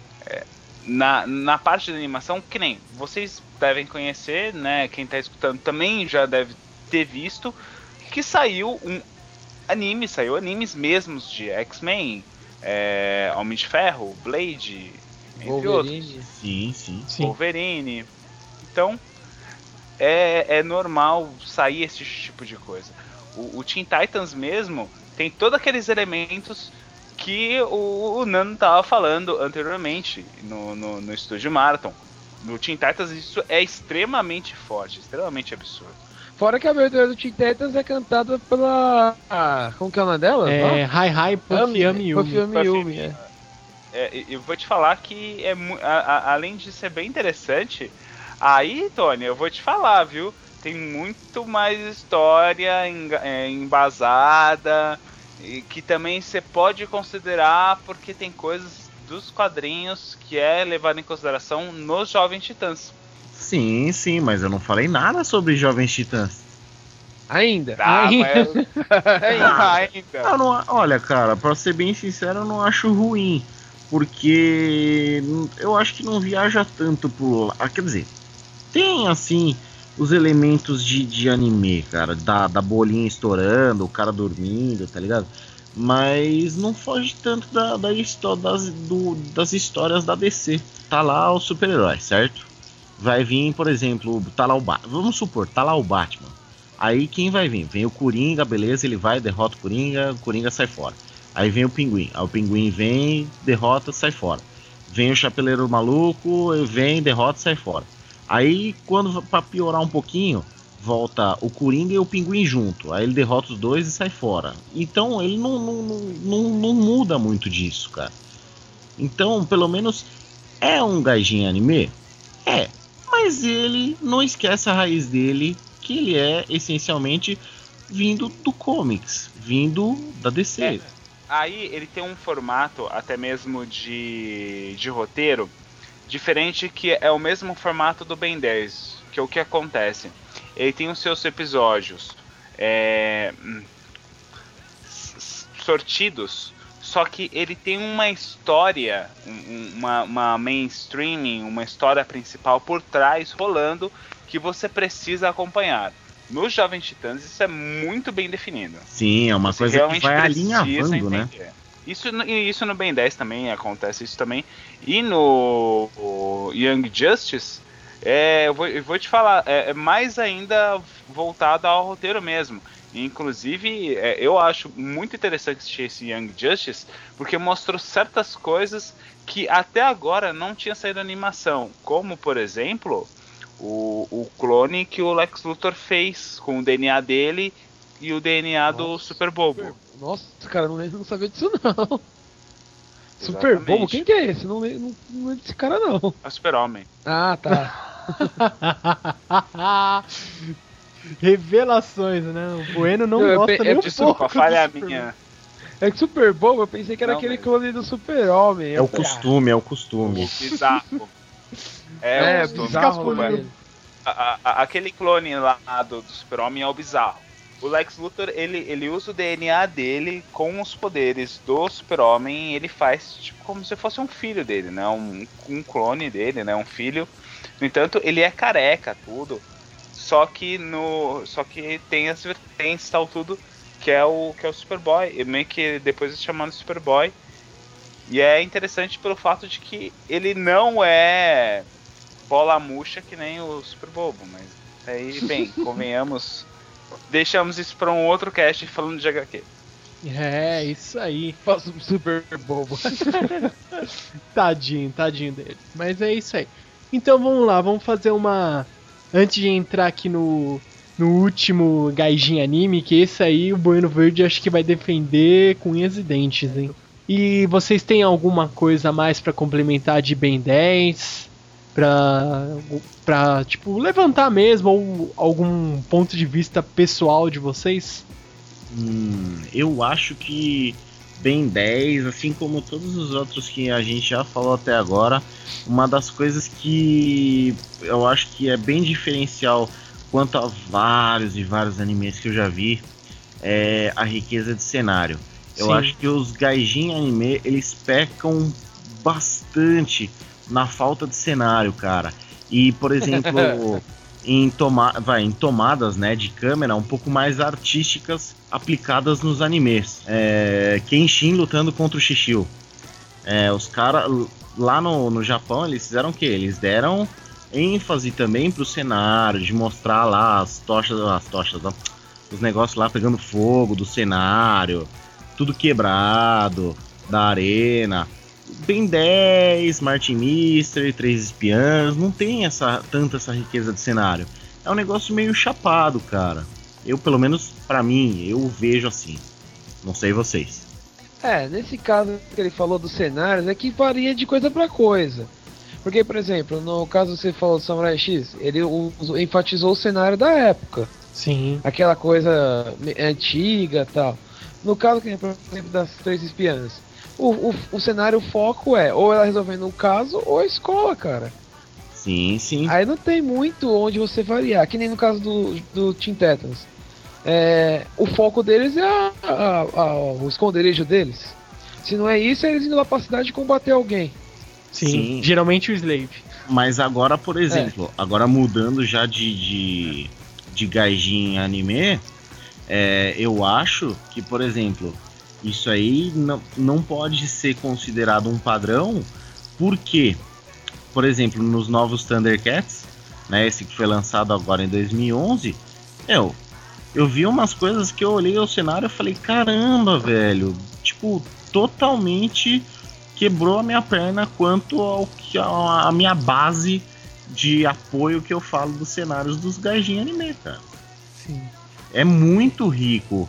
Speaker 4: na parte da animação, que nem vocês devem conhecer, né? Quem tá escutando também já deve ter visto que saiu animes mesmos de X-Men, Homem de Ferro, Blade, entre outros.
Speaker 3: Sim.
Speaker 4: Wolverine. Então, é normal sair esse tipo de coisa. O Teen Titans mesmo tem todos aqueles elementos que o Nano tava falando anteriormente no estúdio Marathon. No Teen Titans isso é extremamente forte, extremamente absurdo.
Speaker 2: Fora que a abertura do Teen Titans é cantada pela... como que é o nome dela?
Speaker 1: Hi Puffy
Speaker 2: Yumi.
Speaker 4: Eu vou te falar que além de ser bem interessante, aí, Tony, eu vou te falar, viu? Tem muito mais história embasada, e que também você pode considerar, porque tem coisas dos quadrinhos que é levado em consideração nos Jovens Titãs.
Speaker 3: Sim, mas eu não falei nada sobre Jovens Titãs.
Speaker 2: Ainda.
Speaker 3: Olha, cara, pra ser bem sincero, eu não acho ruim. Porque eu acho que não viaja tanto por lá. Quer dizer, tem assim os elementos de anime, cara, da bolinha estourando, o cara dormindo, tá ligado? Mas não foge tanto das histórias da DC. Tá lá os super-heróis, certo? Vai vir, por exemplo, tá lá o Batman. Vamos supor, tá lá o Batman. Aí quem vai vir? Vem o Coringa, beleza, ele vai, derrota o Coringa sai fora. Aí vem o Pinguim, aí o Pinguim vem, derrota, sai fora. Vem o Chapeleiro Maluco, vem, derrota, sai fora. Aí, quando pra piorar um pouquinho, volta o Coringa e o Pinguim junto. Aí ele derrota os dois e sai fora. Então ele não muda muito disso, cara. Então, pelo menos, é um gaijin anime? É. Mas ele não esquece a raiz dele, que ele é essencialmente vindo do comics, vindo da DC.
Speaker 4: Aí ele tem um formato até mesmo de roteiro diferente, que é o mesmo formato do Ben 10, que é o que acontece. Ele tem os seus episódios sortidos, só que ele tem uma história, uma mainstream, uma história principal por trás rolando que você precisa acompanhar. Nos Jovens Titãs isso é muito bem definido.
Speaker 3: Sim, é uma
Speaker 4: você
Speaker 3: coisa que vai alinhavando, né?
Speaker 4: Isso no Ben 10 também acontece, isso também. E no Young Justice, eu vou te falar, é mais ainda voltado ao roteiro mesmo. Inclusive, eu acho muito interessante assistir esse Young Justice, porque mostrou certas coisas que até agora não tinha saído animação. Como, por exemplo, o clone que o Lex Luthor fez com o DNA dele e o DNA do Super Bobo.
Speaker 2: Nossa, cara, não sabia disso não. Super Bobo? Quem que é esse? Não lembro desse cara não.
Speaker 4: É o Super-Homem.
Speaker 2: Ah,
Speaker 1: tá. Revelações, né? O Bueno não gosta nem um pouco.
Speaker 4: Falha minha.
Speaker 2: É que Super Bobo, eu pensei que era aquele clone do Super-Homem.
Speaker 3: É o costume.
Speaker 4: Bizarro. É
Speaker 2: bizarro,
Speaker 4: mano. Aquele clone lá do Super-Homem é o bizarro. O Lex Luthor, ele usa o DNA dele com os poderes do Super-Homem, ele faz tipo, como se fosse um filho dele, né? Um clone dele, né? Um filho. No entanto, ele é careca, tudo. Só que tem as vertentes, tal, tudo, que é o Superboy. E meio que depois eles chamaram de Superboy. E é interessante pelo fato de que ele não é bola murcha que nem o Super Bobo, mas aí, bem, convenhamos, deixamos isso para um outro cast falando de HQ.
Speaker 1: É, isso aí.
Speaker 2: Faço um Super Bobo.
Speaker 1: Tadinho dele. Mas é isso aí. Então vamos lá, vamos fazer uma... Antes de entrar aqui no último Gaijin Anime, que esse aí o Bueno Verde acho que vai defender com unhas e dentes, hein? E vocês têm alguma coisa a mais pra complementar de Ben 10? Pra tipo, levantar mesmo, ou algum ponto de vista pessoal de vocês?
Speaker 3: Eu acho que Ben 10, assim como todos os outros que a gente já falou até agora, uma das coisas que eu acho que é bem diferencial quanto a vários e vários animes que eu já vi é a riqueza de cenário. Eu acho que os Gaijin anime, eles pecam bastante na falta de cenário, cara. E, por exemplo, em tomadas, né, de câmera um pouco mais artísticas aplicadas nos animes. Kenshin lutando contra o Shishio. Os caras lá no Japão, eles fizeram o quê? Eles deram ênfase também pro cenário, de mostrar lá as tochas, os negócios lá pegando fogo do cenário, tudo quebrado, da arena. Ben 10, Martin Mystery, 3 espiãs, não tem tanta essa riqueza de cenário. É um negócio meio chapado, cara. Eu, pelo menos, pra mim, eu vejo assim. Não sei vocês.
Speaker 2: Nesse caso que ele falou dos cenários, é que varia de coisa pra coisa. Porque, por exemplo, no caso que você falou do Samurai X, ele enfatizou o cenário da época.
Speaker 1: Sim.
Speaker 2: Aquela coisa antiga e tal. No caso, por exemplo, das 3 espiãs, o cenário, o foco é ou ela resolvendo um caso ou a escola, cara.
Speaker 3: Sim, sim.
Speaker 2: Aí não tem muito onde você variar, que nem no caso do Teen Titans. O foco deles é o esconderijo deles. Se não é isso, é eles indo lá pra cidade combater alguém.
Speaker 1: Sim. Geralmente o Slave.
Speaker 3: Mas agora, por exemplo, agora mudando já de Gaijin anime, eu acho que, por exemplo, isso aí não pode ser considerado um padrão, porque, por exemplo, nos novos Thundercats, né, esse que foi lançado agora em 2011, eu vi umas coisas que eu olhei ao cenário e falei, caramba, velho, tipo, totalmente quebrou a minha perna quanto a minha base de apoio que eu falo dos cenários dos Gaijin anime, cara.
Speaker 1: Sim.
Speaker 3: É muito rico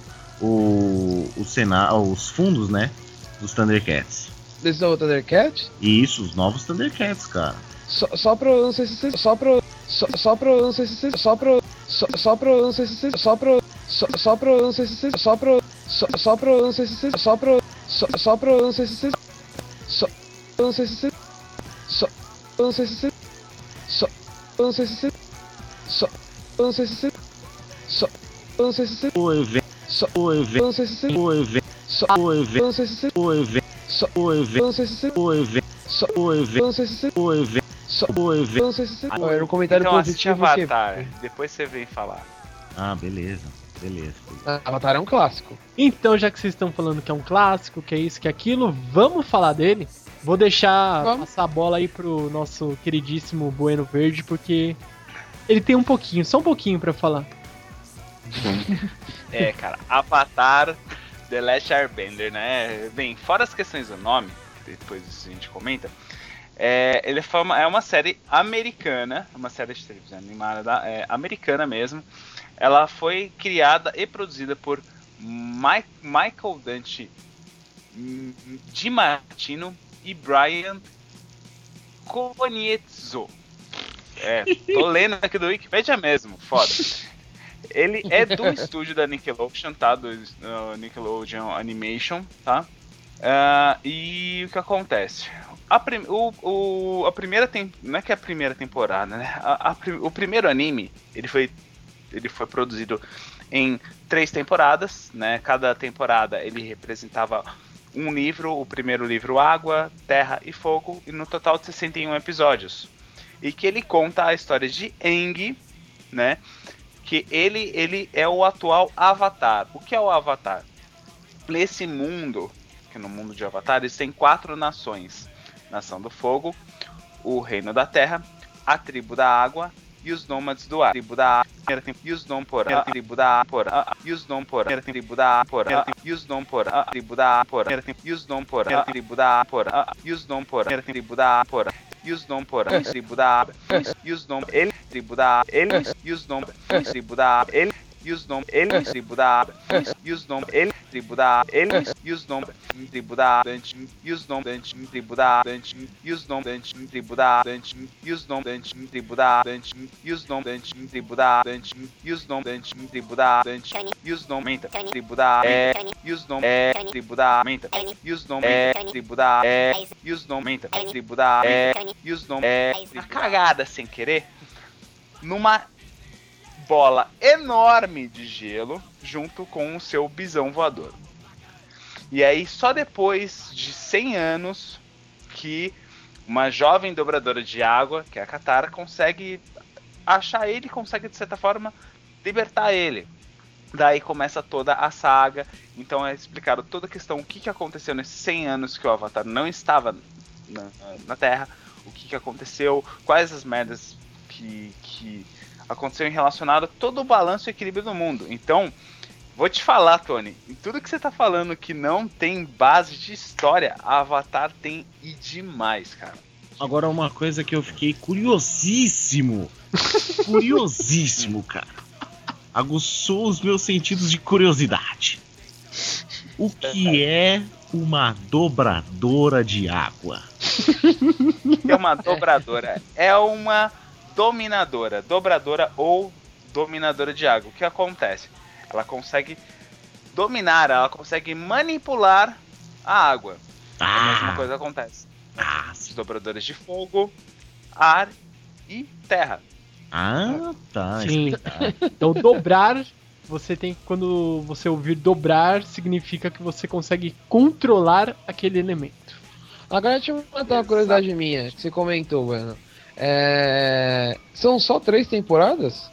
Speaker 3: os fundos, né, dos Thundercats.
Speaker 2: Desse novo Thundercats?
Speaker 3: Isso, os novos Thundercats, cara.
Speaker 2: Só pra eu não sei se você. Só pra eu não sei se você. Só pra eu não sei se você. Só pra eu não sei se você. Só pra eu não sei se você. Só pra eu não sei se você. Só eu não sei se você. Só eu não sei se você. Só eu não sei se você. Só eu não sei se você. Só eu não sei se você.
Speaker 3: O evento.
Speaker 2: O evento. Eu não sei se você.
Speaker 3: O evento.
Speaker 2: O evento. Eu não sei se você.
Speaker 3: O evento.
Speaker 2: O evento. Eu não sei se você.
Speaker 3: O evento. O evento.
Speaker 2: Eu não sei se você.
Speaker 3: O evento. O evento.
Speaker 2: Eu não sei se você. Era um comentário
Speaker 4: então
Speaker 2: positivo.
Speaker 4: Avatar, depois você vem falar.
Speaker 3: Ah, beleza.
Speaker 2: Avatar é um clássico.
Speaker 1: Então, já que vocês estão falando que é um clássico, que é isso, que é aquilo, vamos falar dele. Vou deixar passar a bola aí pro nosso queridíssimo Bueno Verde, porque ele tem só um pouquinho pra falar.
Speaker 4: Cara, Avatar, The Last Airbender, né? Bem, fora as questões do nome, depois a gente comenta, ele é uma série americana, uma série de televisão animada americana mesmo. Ela foi criada e produzida por Michael Dante DiMartino e Brian Konietzko. Tô lendo aqui do Wikipedia mesmo, foda. Ele é do estúdio da Nickelodeon, tá? Do Nickelodeon Animation, tá? E o que acontece? a primeira não é que é a primeira temporada, né? O primeiro anime, ele foi produzido em 3 temporadas, né? Cada temporada ele representava um livro, o primeiro livro Água, Terra e Fogo, e no total de 61 episódios. E que ele conta a história de Aang, né? Que ele é o atual Avatar. O que é o Avatar? Nesse mundo, que no mundo de Avatar, existem 4 nações. Nação do Fogo, o Reino da Terra, a Tribo da Água e os Nômades do Ar. Tribo da Água e os Nomporã, tribo da Água e os Nomporã, tribo da Água e os Nomporã, tribo da Água e os Nomporã, tribo da Água e os Nomporã, tribo da Água e os Nomporã, tribo da Água e os Nom, ele, tribo da eles e os Nom, tribo da ele e os Nom, ele, tribo da e os Nom, ele, tribo da eles e os Nom, tribo da Dante e os Nom, Dante, tribo da Dante e os Nom, Dante, tribo da Dante e os Nom, Dante, tribo da Dante e os Nom, Dante, tribo da Dante e os Nom, Dante, tribo da Dante e os Nom, menta, tribo da e os Nom, tribo da menta e os Nom, tribo da e os Nom, menta, tribo da e os Nom, a cagada sem querer numa bola enorme de gelo junto com o seu bisão voador. E aí só depois de 100 anos que uma jovem dobradora de água, que é a Katara, consegue achar ele, consegue de certa forma libertar ele. Daí começa toda a saga. Então é explicado toda a questão, o que aconteceu nesses 100 anos que o Avatar não estava na Terra, o que aconteceu, quais as merdas que aconteceu em relacionado a todo o balanço e equilíbrio do mundo. Então, vou te falar, Tony, em tudo que você tá falando que não tem base de história, Avatar tem e demais, cara.
Speaker 3: Agora, uma coisa que eu fiquei curiosíssimo, cara. Aguçou os meus sentidos de curiosidade. O que é uma dobradora de água?
Speaker 4: É uma dobradora. É uma dobradora ou dominadora de água. O que acontece? Ela consegue dominar, ela consegue manipular a água. A mesma coisa acontece. Os dobradores de fogo, ar e terra.
Speaker 3: Ah, tá.
Speaker 1: Sim. Então dobrar, quando você ouvir dobrar, significa que você consegue controlar aquele elemento.
Speaker 2: Agora deixa eu matar uma curiosidade minha, que você comentou, Bueno. São só 3 temporadas?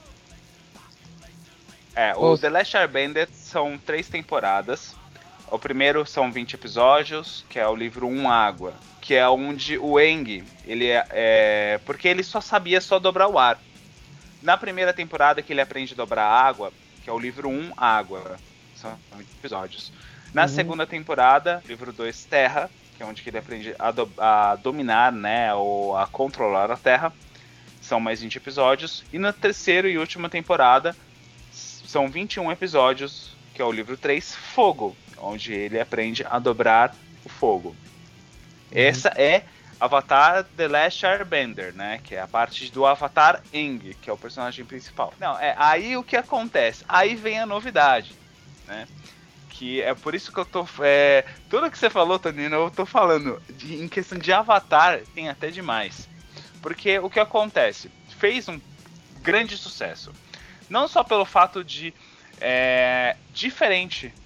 Speaker 4: O The Last Airbender são 3 temporadas. O primeiro são 20 episódios, que é o livro 1 Água, que é onde o Aang, ele porque ele só sabia dobrar o ar. Na primeira temporada que ele aprende a dobrar a água, que é o livro 1 Água, são 20 episódios. Na segunda temporada, livro 2 Terra, que é onde ele aprende a dominar, né, ou a controlar a Terra. São mais 20 episódios. E na terceira e última temporada, são 21 episódios, que é o livro 3, Fogo, onde ele aprende a dobrar o fogo. Essa é Avatar The Last Airbender, né, que é a parte do Avatar Aang, que é o personagem principal. Não, aí o que acontece? Aí vem a novidade, né? Que é por isso que eu tô... tudo que você falou, Tonino, eu tô falando. Em questão de Avatar, tem até demais. Porque o que acontece? Fez um grande sucesso. Não só pelo fato de... diferente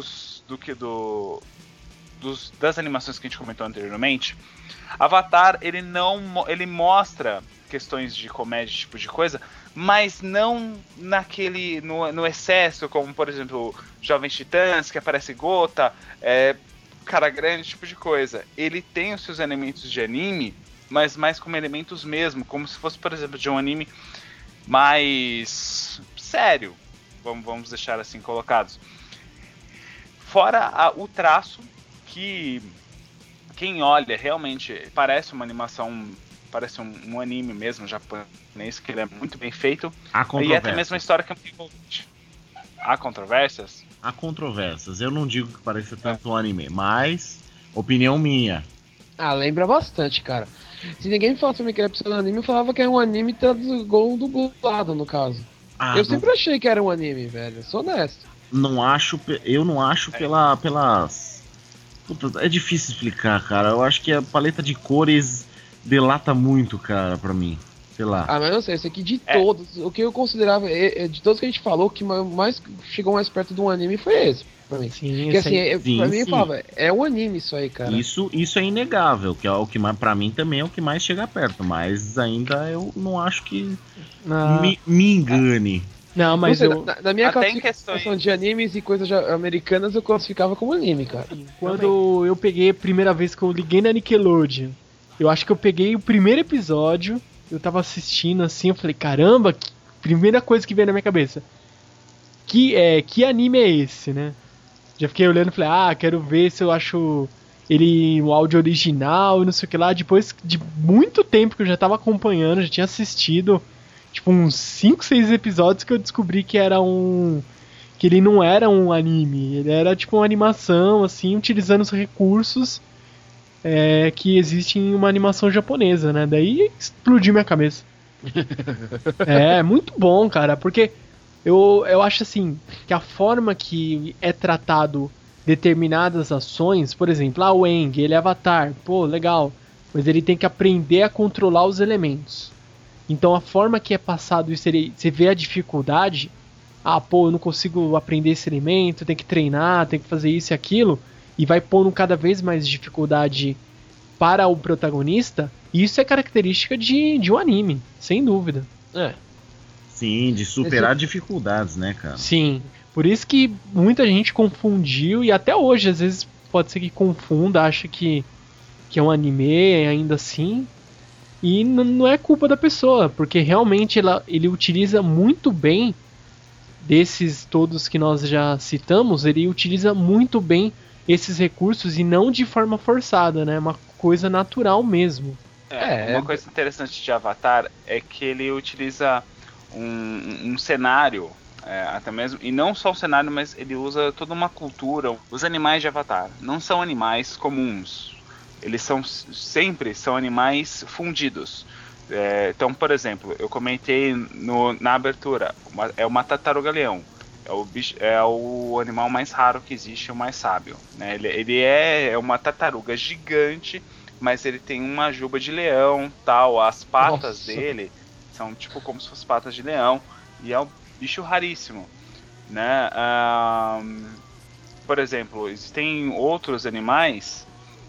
Speaker 4: das animações que a gente comentou anteriormente, Avatar, ele mostra questões de comédia, tipo de coisa, mas não no excesso, como por exemplo Jovens Titãs, que aparece gota, cara grande, tipo de coisa. Ele tem os seus elementos de anime, mas mais como elementos mesmo, como se fosse, por exemplo, de um anime mais sério, vamos deixar assim colocados. Fora o traço, que quem olha realmente parece uma animação, parece um anime mesmo japonês, que ele é muito bem feito. E é até mesmo a história que é muito... Há controvérsias?
Speaker 3: Há controvérsias. Eu não digo que pareça tanto um anime, mas opinião minha.
Speaker 2: Lembra bastante, cara. Se ninguém me falasse também que era episódio anime, eu falava que era um anime dublado, no caso. Eu sempre achei que era um anime, velho. Sou honesto.
Speaker 3: Eu não acho Puta, é difícil explicar, cara. Eu acho que a paleta de cores delata muito, cara, pra mim. Sei lá.
Speaker 2: Ah, mas não sei, esse aqui de todos, o que eu considerava, de todos que a gente falou, que mais chegou mais perto de um anime foi esse, pra mim.
Speaker 1: Sim,
Speaker 2: porque assim, pra mim
Speaker 3: sim.
Speaker 2: eu falava, é um anime isso aí, cara.
Speaker 3: Isso é inegável, que é o que mais, pra mim também é o que mais chega perto, mas ainda eu não acho que me engane.
Speaker 1: Não, mas
Speaker 2: não sei, na minha
Speaker 4: classificação
Speaker 2: de animes e coisas americanas eu classificava como anime, cara.
Speaker 1: Quando eu peguei a primeira vez que eu liguei na Nickelodeon, eu acho que eu peguei o primeiro episódio, eu tava assistindo assim, eu falei, caramba, primeira coisa que veio na minha cabeça. Que anime é esse, né? Já fiquei olhando e falei, quero ver se eu acho ele o áudio original e não sei o que lá. Depois de muito tempo que eu já tava acompanhando, já tinha assistido tipo uns 5, 6 episódios que eu descobri que era que ele não era um anime, ele era tipo uma animação assim, utilizando os recursos que existem em uma animação japonesa, né? Daí explodiu minha cabeça. É muito bom, cara, porque eu acho assim que a forma que é tratado determinadas ações, por exemplo, o Aang, ele é avatar, pô, legal, mas ele tem que aprender a controlar os elementos. Então a forma que é passado isso, você vê a dificuldade, eu não consigo aprender esse elemento, tem que treinar, tem que fazer isso e aquilo, e vai pondo cada vez mais dificuldade para o protagonista, e isso é característica de um anime, sem dúvida.
Speaker 3: Sim, de superar dificuldades, né, cara?
Speaker 1: Sim, por isso que muita gente confundiu, e até hoje às vezes pode ser que confunda, acha que é um anime ainda assim, e não é culpa da pessoa, porque realmente ele utiliza muito bem, desses todos que nós já citamos, ele utiliza muito bem esses recursos e não de forma forçada, né? Uma coisa natural mesmo.
Speaker 4: Uma coisa interessante de Avatar é que ele utiliza um cenário, até mesmo, e não só o cenário, mas ele usa toda uma cultura. Os animais de Avatar não são animais comuns, eles sempre são animais fundidos. Então, por exemplo, eu comentei na abertura, é uma tartaruga-leão. É o animal mais raro que existe, o mais sábio, né? Ele é uma tartaruga gigante, mas ele tem uma juba de leão, tal. As patas dele são tipo como se fossem patas de leão, e é um bicho raríssimo, né? Por exemplo, existem outros animais.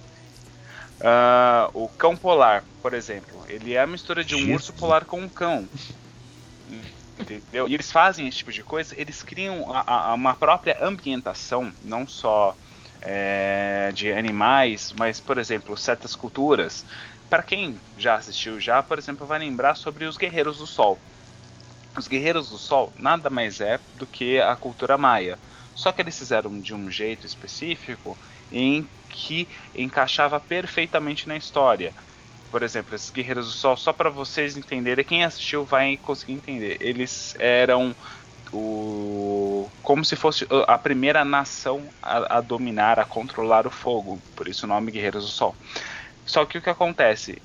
Speaker 4: O cão polar, por exemplo, ele é a mistura de um urso polar com um cão. Entendeu? E eles fazem esse tipo de coisa, eles criam uma própria ambientação, não só de animais, mas, por exemplo, certas culturas. Para quem já assistiu, por exemplo, vai lembrar sobre os Guerreiros do Sol. Os Guerreiros do Sol nada mais é do que a cultura maia. Só que eles fizeram de um jeito específico em que encaixava perfeitamente na história. Por exemplo, esses Guerreiros do Sol, só para vocês entenderem, quem assistiu vai conseguir entender. Eles eram como se fosse a primeira nação a dominar, a controlar o fogo. Por isso o nome Guerreiros do Sol. Só que o que acontece?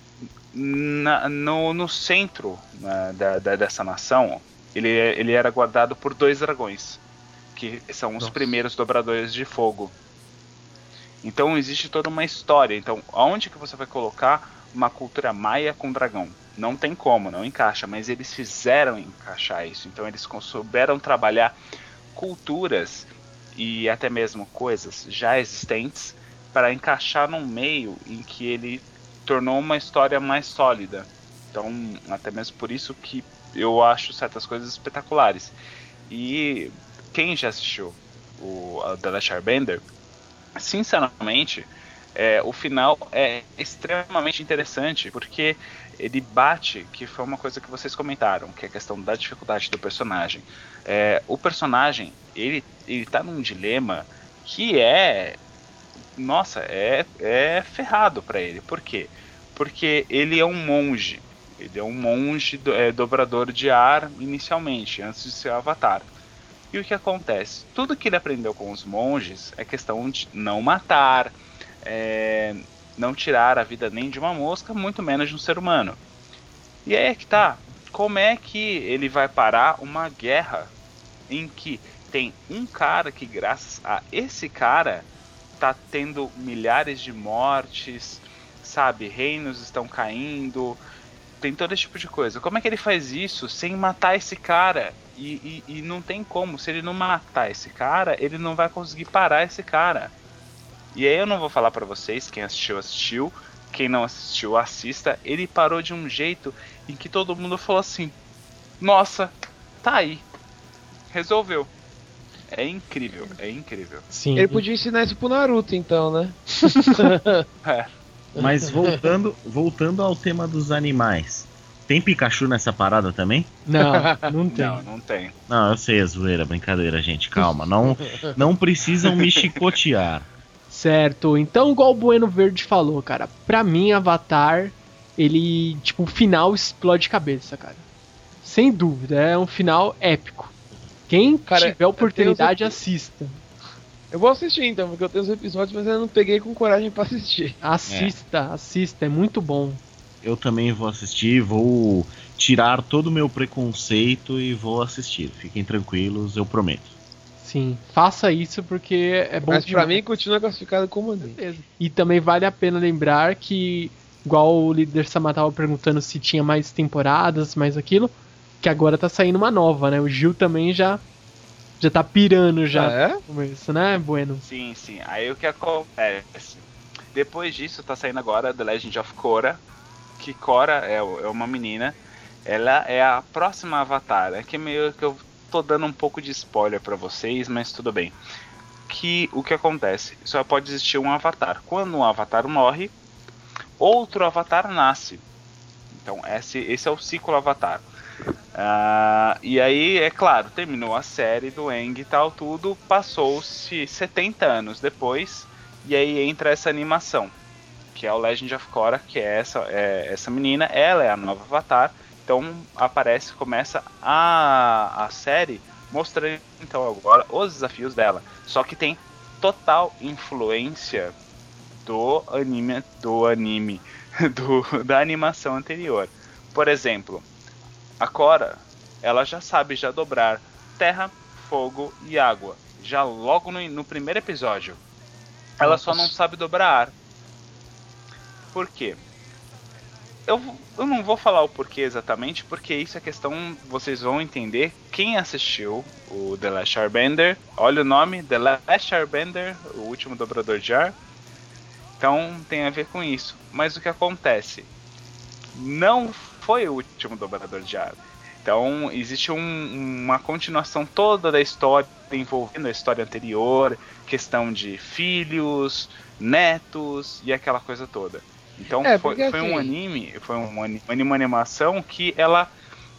Speaker 4: No centro dessa nação, ele era guardado por 2 dragões, que são os primeiros dobradores de fogo. Então existe toda uma história. Então, aonde que você vai colocar uma cultura maia com dragão? Não tem como, não encaixa, mas eles fizeram encaixar isso. Então eles souberam trabalhar culturas e até mesmo coisas já existentes para encaixar num meio em que ele tornou uma história mais sólida. Então, até mesmo por isso que eu acho certas coisas espetaculares. E quem já assistiu o The Last Airbender, sinceramente, o final é extremamente interessante, porque ele bate, que foi uma coisa que vocês comentaram, que é a questão da dificuldade do personagem. O personagem, ele tá num dilema que é ferrado para ele. Por quê? Porque ele é um monge. Ele é um monge dobrador de ar inicialmente, antes de ser avatar. E o que acontece? Tudo que ele aprendeu com os monges é questão de não matar, não tirar a vida nem de uma mosca, muito menos de um ser humano. E aí é que tá. Como é que ele vai parar uma guerra em que tem um cara que, graças a esse cara, tá tendo milhares de mortes, sabe? Reinos estão caindo, tem todo esse tipo de coisa. Como é que ele faz isso sem matar esse cara? E não tem como. Se ele não matar esse cara, ele não vai conseguir parar esse cara. E aí eu não vou falar pra vocês, quem assistiu, quem não assistiu, assista. Ele parou de um jeito em que todo mundo falou assim: nossa, tá aí, resolveu. É incrível, é incrível.
Speaker 2: Sim. Ele podia ensinar isso pro Naruto então, né?
Speaker 3: É. Mas voltando ao tema dos animais, tem Pikachu nessa parada também?
Speaker 1: Não, não tem.
Speaker 4: Não tem.
Speaker 3: Não, eu sei, é zoeira, brincadeira, gente, calma. Não precisam me chicotear.
Speaker 1: Certo, então igual o Bueno Verde falou, cara, pra mim Avatar, ele, tipo, o final explode cabeça, cara. Sem dúvida, é um final épico. Quem tiver oportunidade, assista.
Speaker 2: Eu vou assistir então, porque eu tenho os episódios, mas eu não peguei com coragem pra assistir.
Speaker 1: Assista, é muito bom.
Speaker 3: Eu também vou assistir, vou tirar todo o meu preconceito e vou assistir. Fiquem tranquilos, eu prometo.
Speaker 1: Sim, faça isso porque é bom.
Speaker 2: Mas pra mim continua classificado como anime.
Speaker 1: E também vale a pena lembrar que, igual o líder Sama tava perguntando se tinha mais temporadas, mais aquilo, que agora tá saindo uma nova, né? O Gil também já tá pirando já no começo, né, Bueno?
Speaker 4: Sim. Aí o que acontece? Depois disso tá saindo agora The Legend of Korra, que Korra é uma menina, ela é a próxima Avatar, é que meio que eu tô dando um pouco de spoiler pra vocês, mas tudo bem. O que acontece? Só pode existir um Avatar. Quando um Avatar morre, outro Avatar nasce. Então esse é o ciclo Avatar. E aí, é claro, terminou a série do Aang e tal, tudo, passou-se 70 anos depois, e aí entra essa animação, que é o Legend of Korra, que é essa menina, ela é a nova Avatar. Então começa a série mostrando então agora os desafios dela. Só que tem total influência da animação anterior. Por exemplo, a Korra, ela já sabe dobrar terra, fogo e água. Já logo no primeiro episódio. Ela só não sabe dobrar ar. Por quê? Eu não vou falar o porquê exatamente, porque isso é questão, vocês vão entender. Quem assistiu o The Last Airbender, olha o nome, The Last Airbender, o último dobrador de ar. Então tem a ver com isso. Mas o que acontece? Não foi o último dobrador de ar. Então existe uma continuação toda da história, envolvendo a história anterior, questão de filhos, netos e aquela coisa toda. Então foi assim, um anime, foi uma animação que ela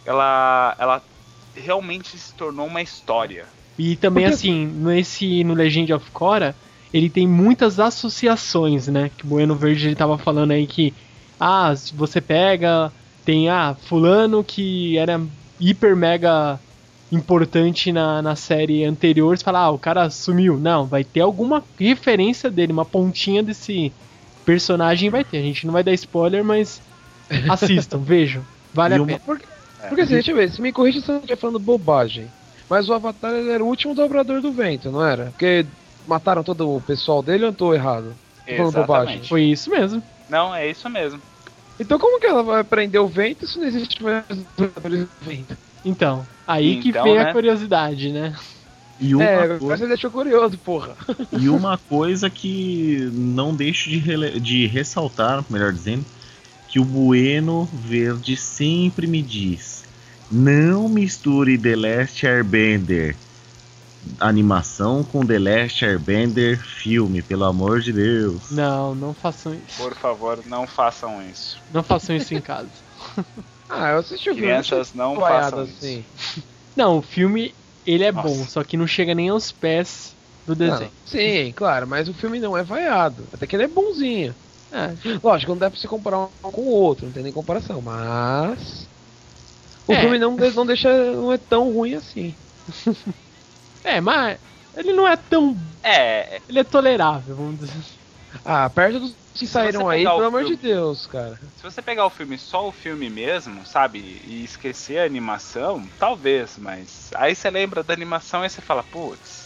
Speaker 4: realmente se tornou uma história.
Speaker 1: E também assim, no Legend of Korra, ele tem muitas associações, né? Que o Bueno Verde ele tava falando aí que se você pega, tem fulano que era hiper mega importante na série anterior, você fala, o cara sumiu. Não, vai ter alguma referência dele, uma pontinha desse personagem vai ter. A gente não vai dar spoiler, mas assistam, vejam. Vale a pena.
Speaker 2: Porque assim, deixa eu ver, se me corrija se eu estiver falando bobagem. Mas o Avatar era o último dobrador do vento, não era? Porque mataram todo o pessoal dele ou eu tô errado? Tô falando bobagem.
Speaker 1: Foi isso mesmo.
Speaker 4: Não, é isso mesmo.
Speaker 2: Então como que ela vai prender o vento se não existe mais dobradores do vento?
Speaker 1: Então, que vem a curiosidade, né?
Speaker 3: E
Speaker 2: agora você deixou curioso, porra.
Speaker 3: E uma coisa que não deixo de ressaltar, melhor dizendo, que o Bueno Verde sempre me diz: não misture The Last Airbender animação com The Last Airbender filme, pelo amor de Deus.
Speaker 1: Não façam isso.
Speaker 4: Por favor, não façam isso.
Speaker 1: Não façam isso em casa.
Speaker 2: Eu assisti o filme.
Speaker 4: Crianças não façam
Speaker 2: assim.
Speaker 4: isso.
Speaker 1: Não, o filme ele é bom, só que não chega nem aos pés do desenho.
Speaker 2: Sim, claro, mas o filme não é vaiado. Até que ele é bonzinho. Lógico, não dá pra você comparar um com o outro, não tem nem comparação, mas o filme não é tão ruim assim.
Speaker 1: Mas ele não é tão... Ele é tolerável, vamos dizer.
Speaker 2: Perto dos que saíram aí, pelo amor de Deus, cara.
Speaker 4: Se você pegar o filme, só o filme mesmo, sabe, e esquecer a animação, talvez, mas aí você lembra da animação e você fala, putz,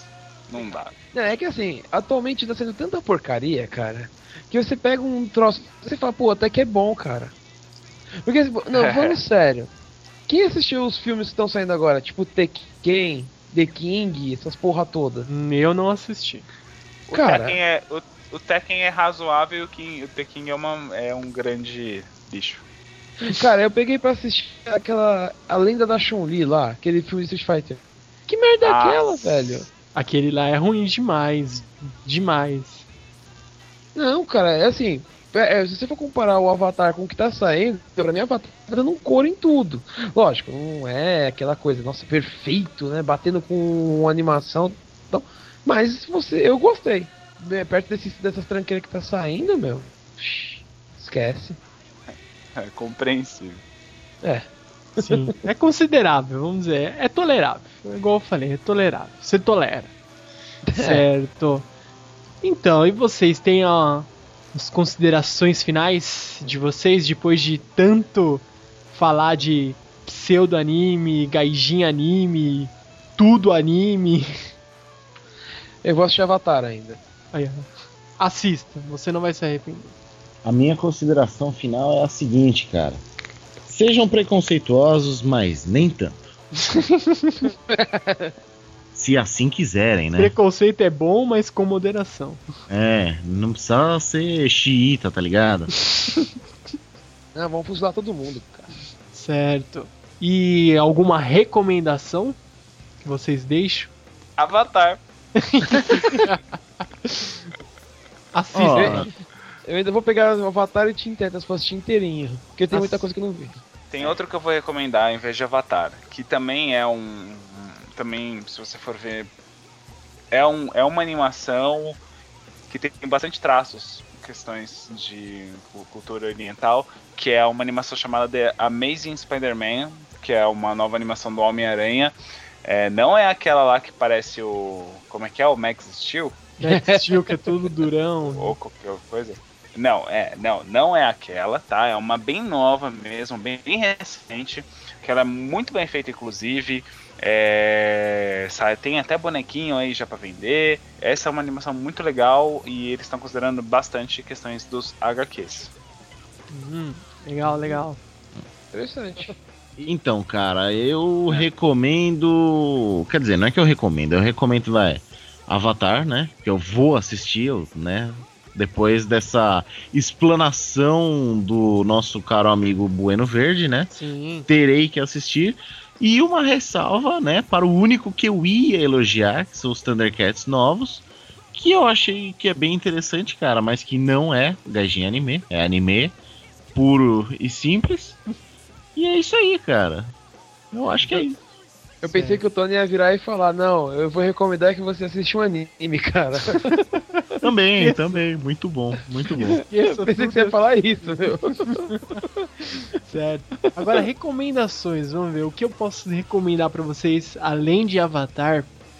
Speaker 4: Não dá.
Speaker 2: Não, é que assim, atualmente tá sendo tanta porcaria, cara, que você pega um troço, você fala, pô, até que é bom, cara. Porque, não, falando sério, quem assistiu os filmes que estão saindo agora? Tipo Tekken, The King, essas porra toda?
Speaker 1: Eu não assisti.
Speaker 2: Cara,
Speaker 4: O Tekken é razoável e o Tekken é um grande bicho.
Speaker 2: cara, eu peguei pra assistir A Lenda da Chun-Li lá, aquele filme de Street Fighter. Que merda é aquela, velho?
Speaker 1: Aquele lá é ruim demais. Demais.
Speaker 2: Não, cara, é assim. Se você for comparar o Avatar com o que tá saindo, pra mim o Avatar tá dando um couro em tudo. Lógico, não é aquela coisa, nossa, perfeito, né? Batendo com uma animação. Então, mas eu gostei. Perto dessas tranqueiras que tá saindo, meu. Esquece.
Speaker 4: É compreensível.
Speaker 2: É.
Speaker 1: Sim, é considerável, vamos dizer. É tolerável. Igual eu falei, é tolerável. Você tolera. Certo. Então, e vocês têm as considerações finais de vocês depois de tanto falar de pseudo-anime, gaijin anime, tudo anime?
Speaker 2: Eu vou assistir Avatar ainda.
Speaker 1: Aí, assista, você não vai se arrepender.
Speaker 3: A minha consideração final é a seguinte, cara. Sejam preconceituosos, mas nem tanto. Se assim quiserem, né?
Speaker 1: Preconceito é bom, mas com moderação.
Speaker 3: Não precisa ser xiita, tá ligado?
Speaker 2: Não, vamos fuzilar todo mundo, cara.
Speaker 1: Certo. E alguma recomendação que vocês deixam?
Speaker 4: Avatar.
Speaker 1: Assista.
Speaker 2: Eu ainda vou pegar o Avatar e Teen Titans pra assistir inteirinho, porque tem muita coisa que eu não vi.
Speaker 4: Tem outro que eu vou recomendar em vez de Avatar, que também é também, se você for ver, é uma animação que tem bastante traços, questões de cultura oriental, que é uma animação chamada The Amazing Spider-Man, que é uma nova animação do Homem-Aranha. Não é aquela lá que parece como é que é? O Max Steel?
Speaker 1: Max Steel, que é tudo durão.
Speaker 4: Ou qualquer coisa. Não é aquela, tá? É uma bem nova mesmo, bem recente, que ela é muito bem feita, inclusive. Tem até bonequinho aí já pra vender. Essa é uma animação muito legal e eles estão considerando bastante questões dos HQs.
Speaker 1: Legal.
Speaker 2: Interessante.
Speaker 3: Então, cara, eu recomendo... Quer dizer, não é que eu recomendo Avatar, né? Que eu vou assistir, né? Depois dessa explanação do nosso caro amigo Bueno Verde, né?
Speaker 1: Sim.
Speaker 3: Terei que assistir. E uma ressalva, né? Para o único que eu ia elogiar, que são os Thundercats novos. Que eu achei que é bem interessante, cara. Mas que não é gaijin anime. É anime puro e simples. E é isso aí, cara. Eu acho que é isso.
Speaker 2: Eu pensei que o Tony ia virar e falar, não, eu vou recomendar que você assista um anime, cara.
Speaker 3: Também, muito bom.
Speaker 2: Eu pensei que você ia falar isso, meu.
Speaker 1: Certo. Agora, recomendações, vamos ver. O que eu posso recomendar pra vocês, além de Avatar?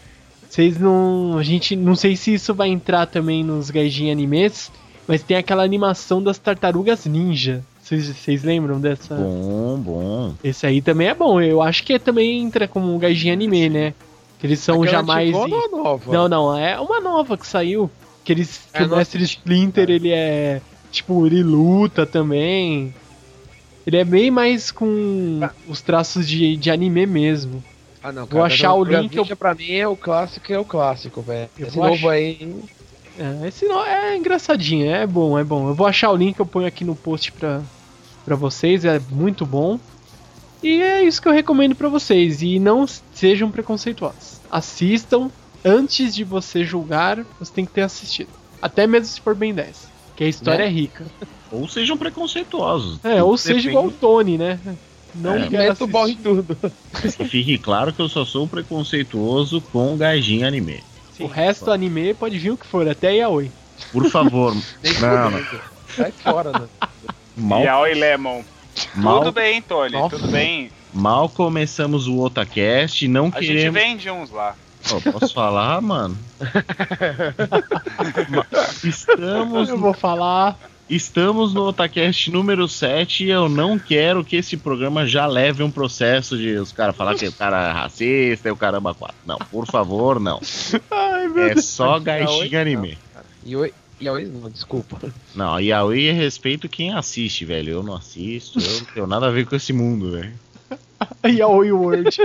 Speaker 1: A gente não sei se isso vai entrar também nos gaijin animes, mas tem aquela animação das Tartarugas Ninja. Vocês lembram dessa?
Speaker 3: Bom.
Speaker 1: Esse aí também é bom. Eu acho que também entra como um gaijin anime, né? Que eles são jamais.
Speaker 2: Nova?
Speaker 1: Não. É uma nova que saiu. Que o Mestre Splinter, ele é. Tipo, ele luta também. Ele é bem mais com os traços de anime mesmo.
Speaker 2: Ah, não, cara.
Speaker 1: Vou achar o link.
Speaker 2: Pra mim é o clássico, velho. Esse novo aí.
Speaker 1: Esse é engraçadinho, é bom. Eu vou achar o link, eu ponho aqui no post pra vocês, é muito bom. E é isso que eu recomendo pra vocês. E não sejam preconceituosos. Assistam, antes de você julgar, você tem que ter assistido. Até mesmo se for Ben 10, que a história é rica.
Speaker 3: Ou sejam preconceituosos.
Speaker 1: Ou seja igual o Tony, né? Não quero assistir.
Speaker 2: Bom em tudo.
Speaker 3: Que fique claro que eu só sou preconceituoso com gaijin anime.
Speaker 1: O resto do anime pode vir o que for, até Yaoi.
Speaker 3: Por favor. Não.
Speaker 2: Sai fora, né?
Speaker 4: Yaoi Lemon. Tudo bem, Tony, tudo bem.
Speaker 3: Mal começamos o Otacast, não queremos...
Speaker 4: A gente vende uns lá.
Speaker 3: Posso falar, mano?
Speaker 1: Eu vou falar...
Speaker 3: Estamos no Otacast número 7 e eu não quero que esse programa já leve um processo de os caras falar que o cara é racista e o caramba 4. Não, por favor, não.
Speaker 1: Ai,
Speaker 3: É só gaichinha anime.
Speaker 2: Yaoi não, desculpa.
Speaker 3: Não, Yaoi é respeito quem assiste, velho. Eu não assisto, eu não tenho nada a ver com esse mundo, velho.
Speaker 1: Yaoi World.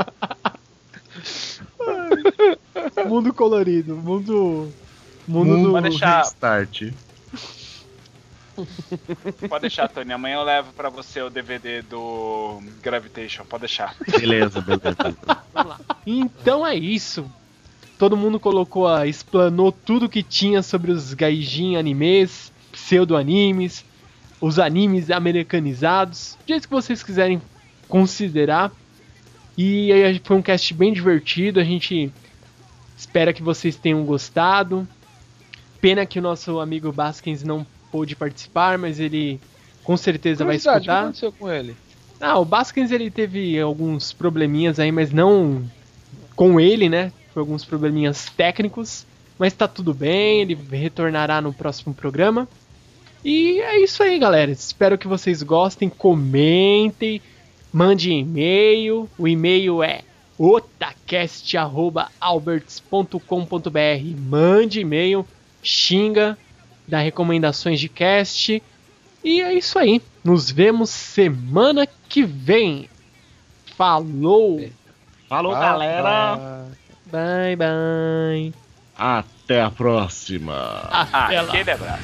Speaker 1: Mundo colorido, mundo
Speaker 3: do
Speaker 4: deixar...
Speaker 3: Restart.
Speaker 4: Pode deixar, Tony. Amanhã eu levo pra você o DVD do Gravitation. Pode deixar.
Speaker 3: Beleza.
Speaker 1: Vamos lá. Então é isso. Todo mundo explanou tudo que tinha sobre os gaijin animes, pseudo-animes, os animes americanizados, do jeito que vocês quiserem considerar. E aí foi um cast bem divertido, a gente espera que vocês tenham gostado. Pena que o nosso amigo Baskins não pôde participar, mas ele com certeza vai escutar. O que
Speaker 2: aconteceu com ele?
Speaker 1: O Baskins ele teve alguns probleminhas aí, mas não com ele, né? Foi alguns probleminhas técnicos, mas tá tudo bem, ele retornará no próximo programa. E é isso aí, galera. Espero que vocês gostem, comentem, mandem e-mail. O e-mail é otacast@alberts.com.br. Mande e-mail, xinga, dá recomendações de cast. E é isso aí. Nos vemos semana que vem. Falou!
Speaker 3: Falou, galera!
Speaker 1: Bye, bye!
Speaker 3: Até a próxima!
Speaker 1: Até lá!
Speaker 4: Aquele abraço!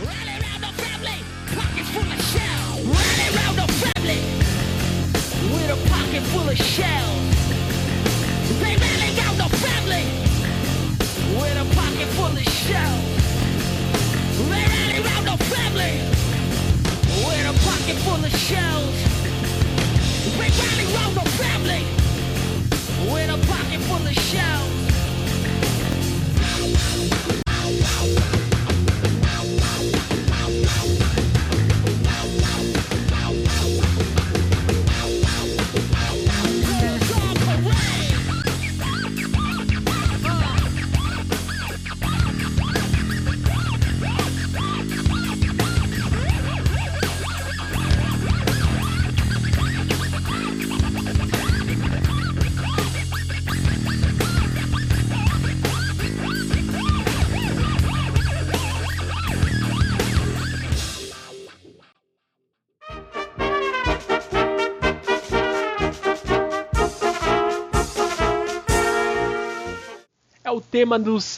Speaker 1: O tema dos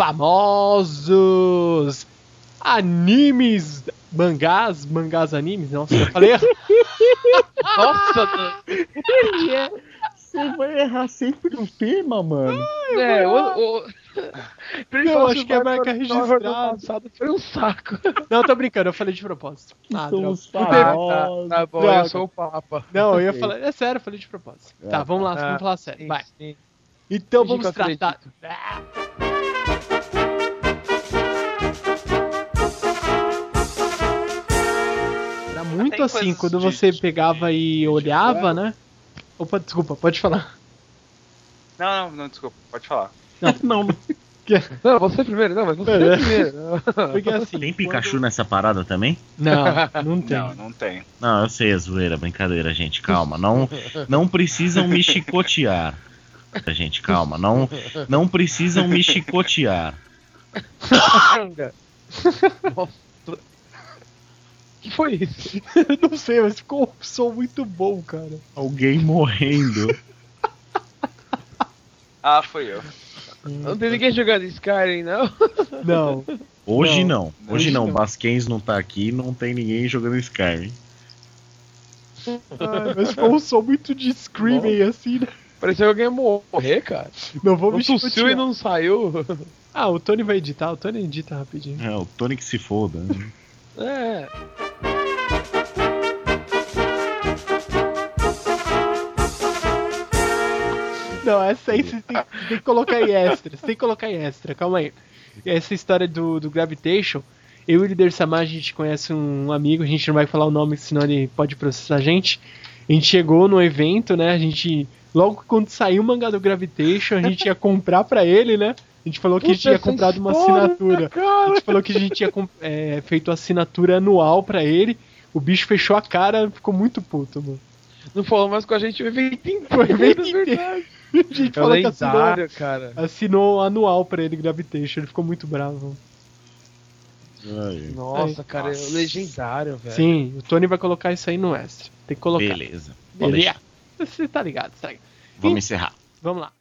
Speaker 1: famosos animes, mangás animes, nossa, eu falei.
Speaker 2: Nossa,
Speaker 3: você vai errar sempre o tema, mano.
Speaker 1: Eu acho que é marca registrada.
Speaker 2: Foi um saco.
Speaker 1: Não, tô brincando, eu falei de propósito.
Speaker 2: Tá bom, eu sou o Papa.
Speaker 1: Não, eu ia falar, é sério, eu falei de propósito. Tá, vamos lá, vamos falar sério, vai.
Speaker 2: Sim.
Speaker 1: Então vamos tratar. Era muito assim, quando você pegava e olhava, né? Opa, desculpa, pode falar.
Speaker 4: Não, desculpa, pode falar.
Speaker 1: Não.
Speaker 2: Não, você primeiro, não, mas você primeiro.
Speaker 1: Porque assim.
Speaker 3: Tem Pikachu nessa parada também?
Speaker 1: Não tem.
Speaker 4: Não tem.
Speaker 3: Não, eu sei, é zoeira, brincadeira, gente, calma. Não precisam me chicotear. Gente, calma, não precisam me chicotear.
Speaker 2: O que foi isso?
Speaker 1: Não sei, mas ficou um som muito bom, cara.
Speaker 3: Alguém morrendo.
Speaker 4: Foi eu.
Speaker 2: Não tem ninguém jogando Skyrim, não?
Speaker 1: Não.
Speaker 3: Hoje não. Basquens não tá aqui, não tem ninguém jogando Skyrim.
Speaker 1: Mas ficou um som muito de screaming assim, né?
Speaker 2: Parecia que alguém ia morrer, cara.
Speaker 1: Não vou me
Speaker 2: tossiu e não saiu.
Speaker 1: O Tony vai editar, o Tony edita rapidinho.
Speaker 3: O Tony que se foda. Né?
Speaker 1: Não, essa aí você tem que colocar em extra. Calma aí. Essa história do Gravitation, eu e o Líder Samar, a gente conhece um amigo, a gente não vai falar o nome, senão ele pode processar a gente. A gente chegou no evento, né? A gente, logo quando saiu o mangá do Gravitation, a gente ia comprar pra ele, né? A gente falou que a gente tinha comprado uma assinatura. A gente falou que a gente tinha feito assinatura anual pra ele. O bicho fechou a cara, ficou muito puto, mano.
Speaker 2: Não falou mais com a gente o evento inteiro.
Speaker 1: Foi o evento inteiro. A gente falou que
Speaker 2: lendário, cara.
Speaker 1: Assinou anual pra ele, Gravitation. Ele ficou muito bravo.
Speaker 2: Nossa, cara, é legendário, velho.
Speaker 1: Sim, o Tony vai colocar isso aí no extra. Tem que colocar.
Speaker 3: Beleza.
Speaker 1: Beleza. Você tá ligado, segue.
Speaker 3: Vamos encerrar.
Speaker 1: Vamos lá.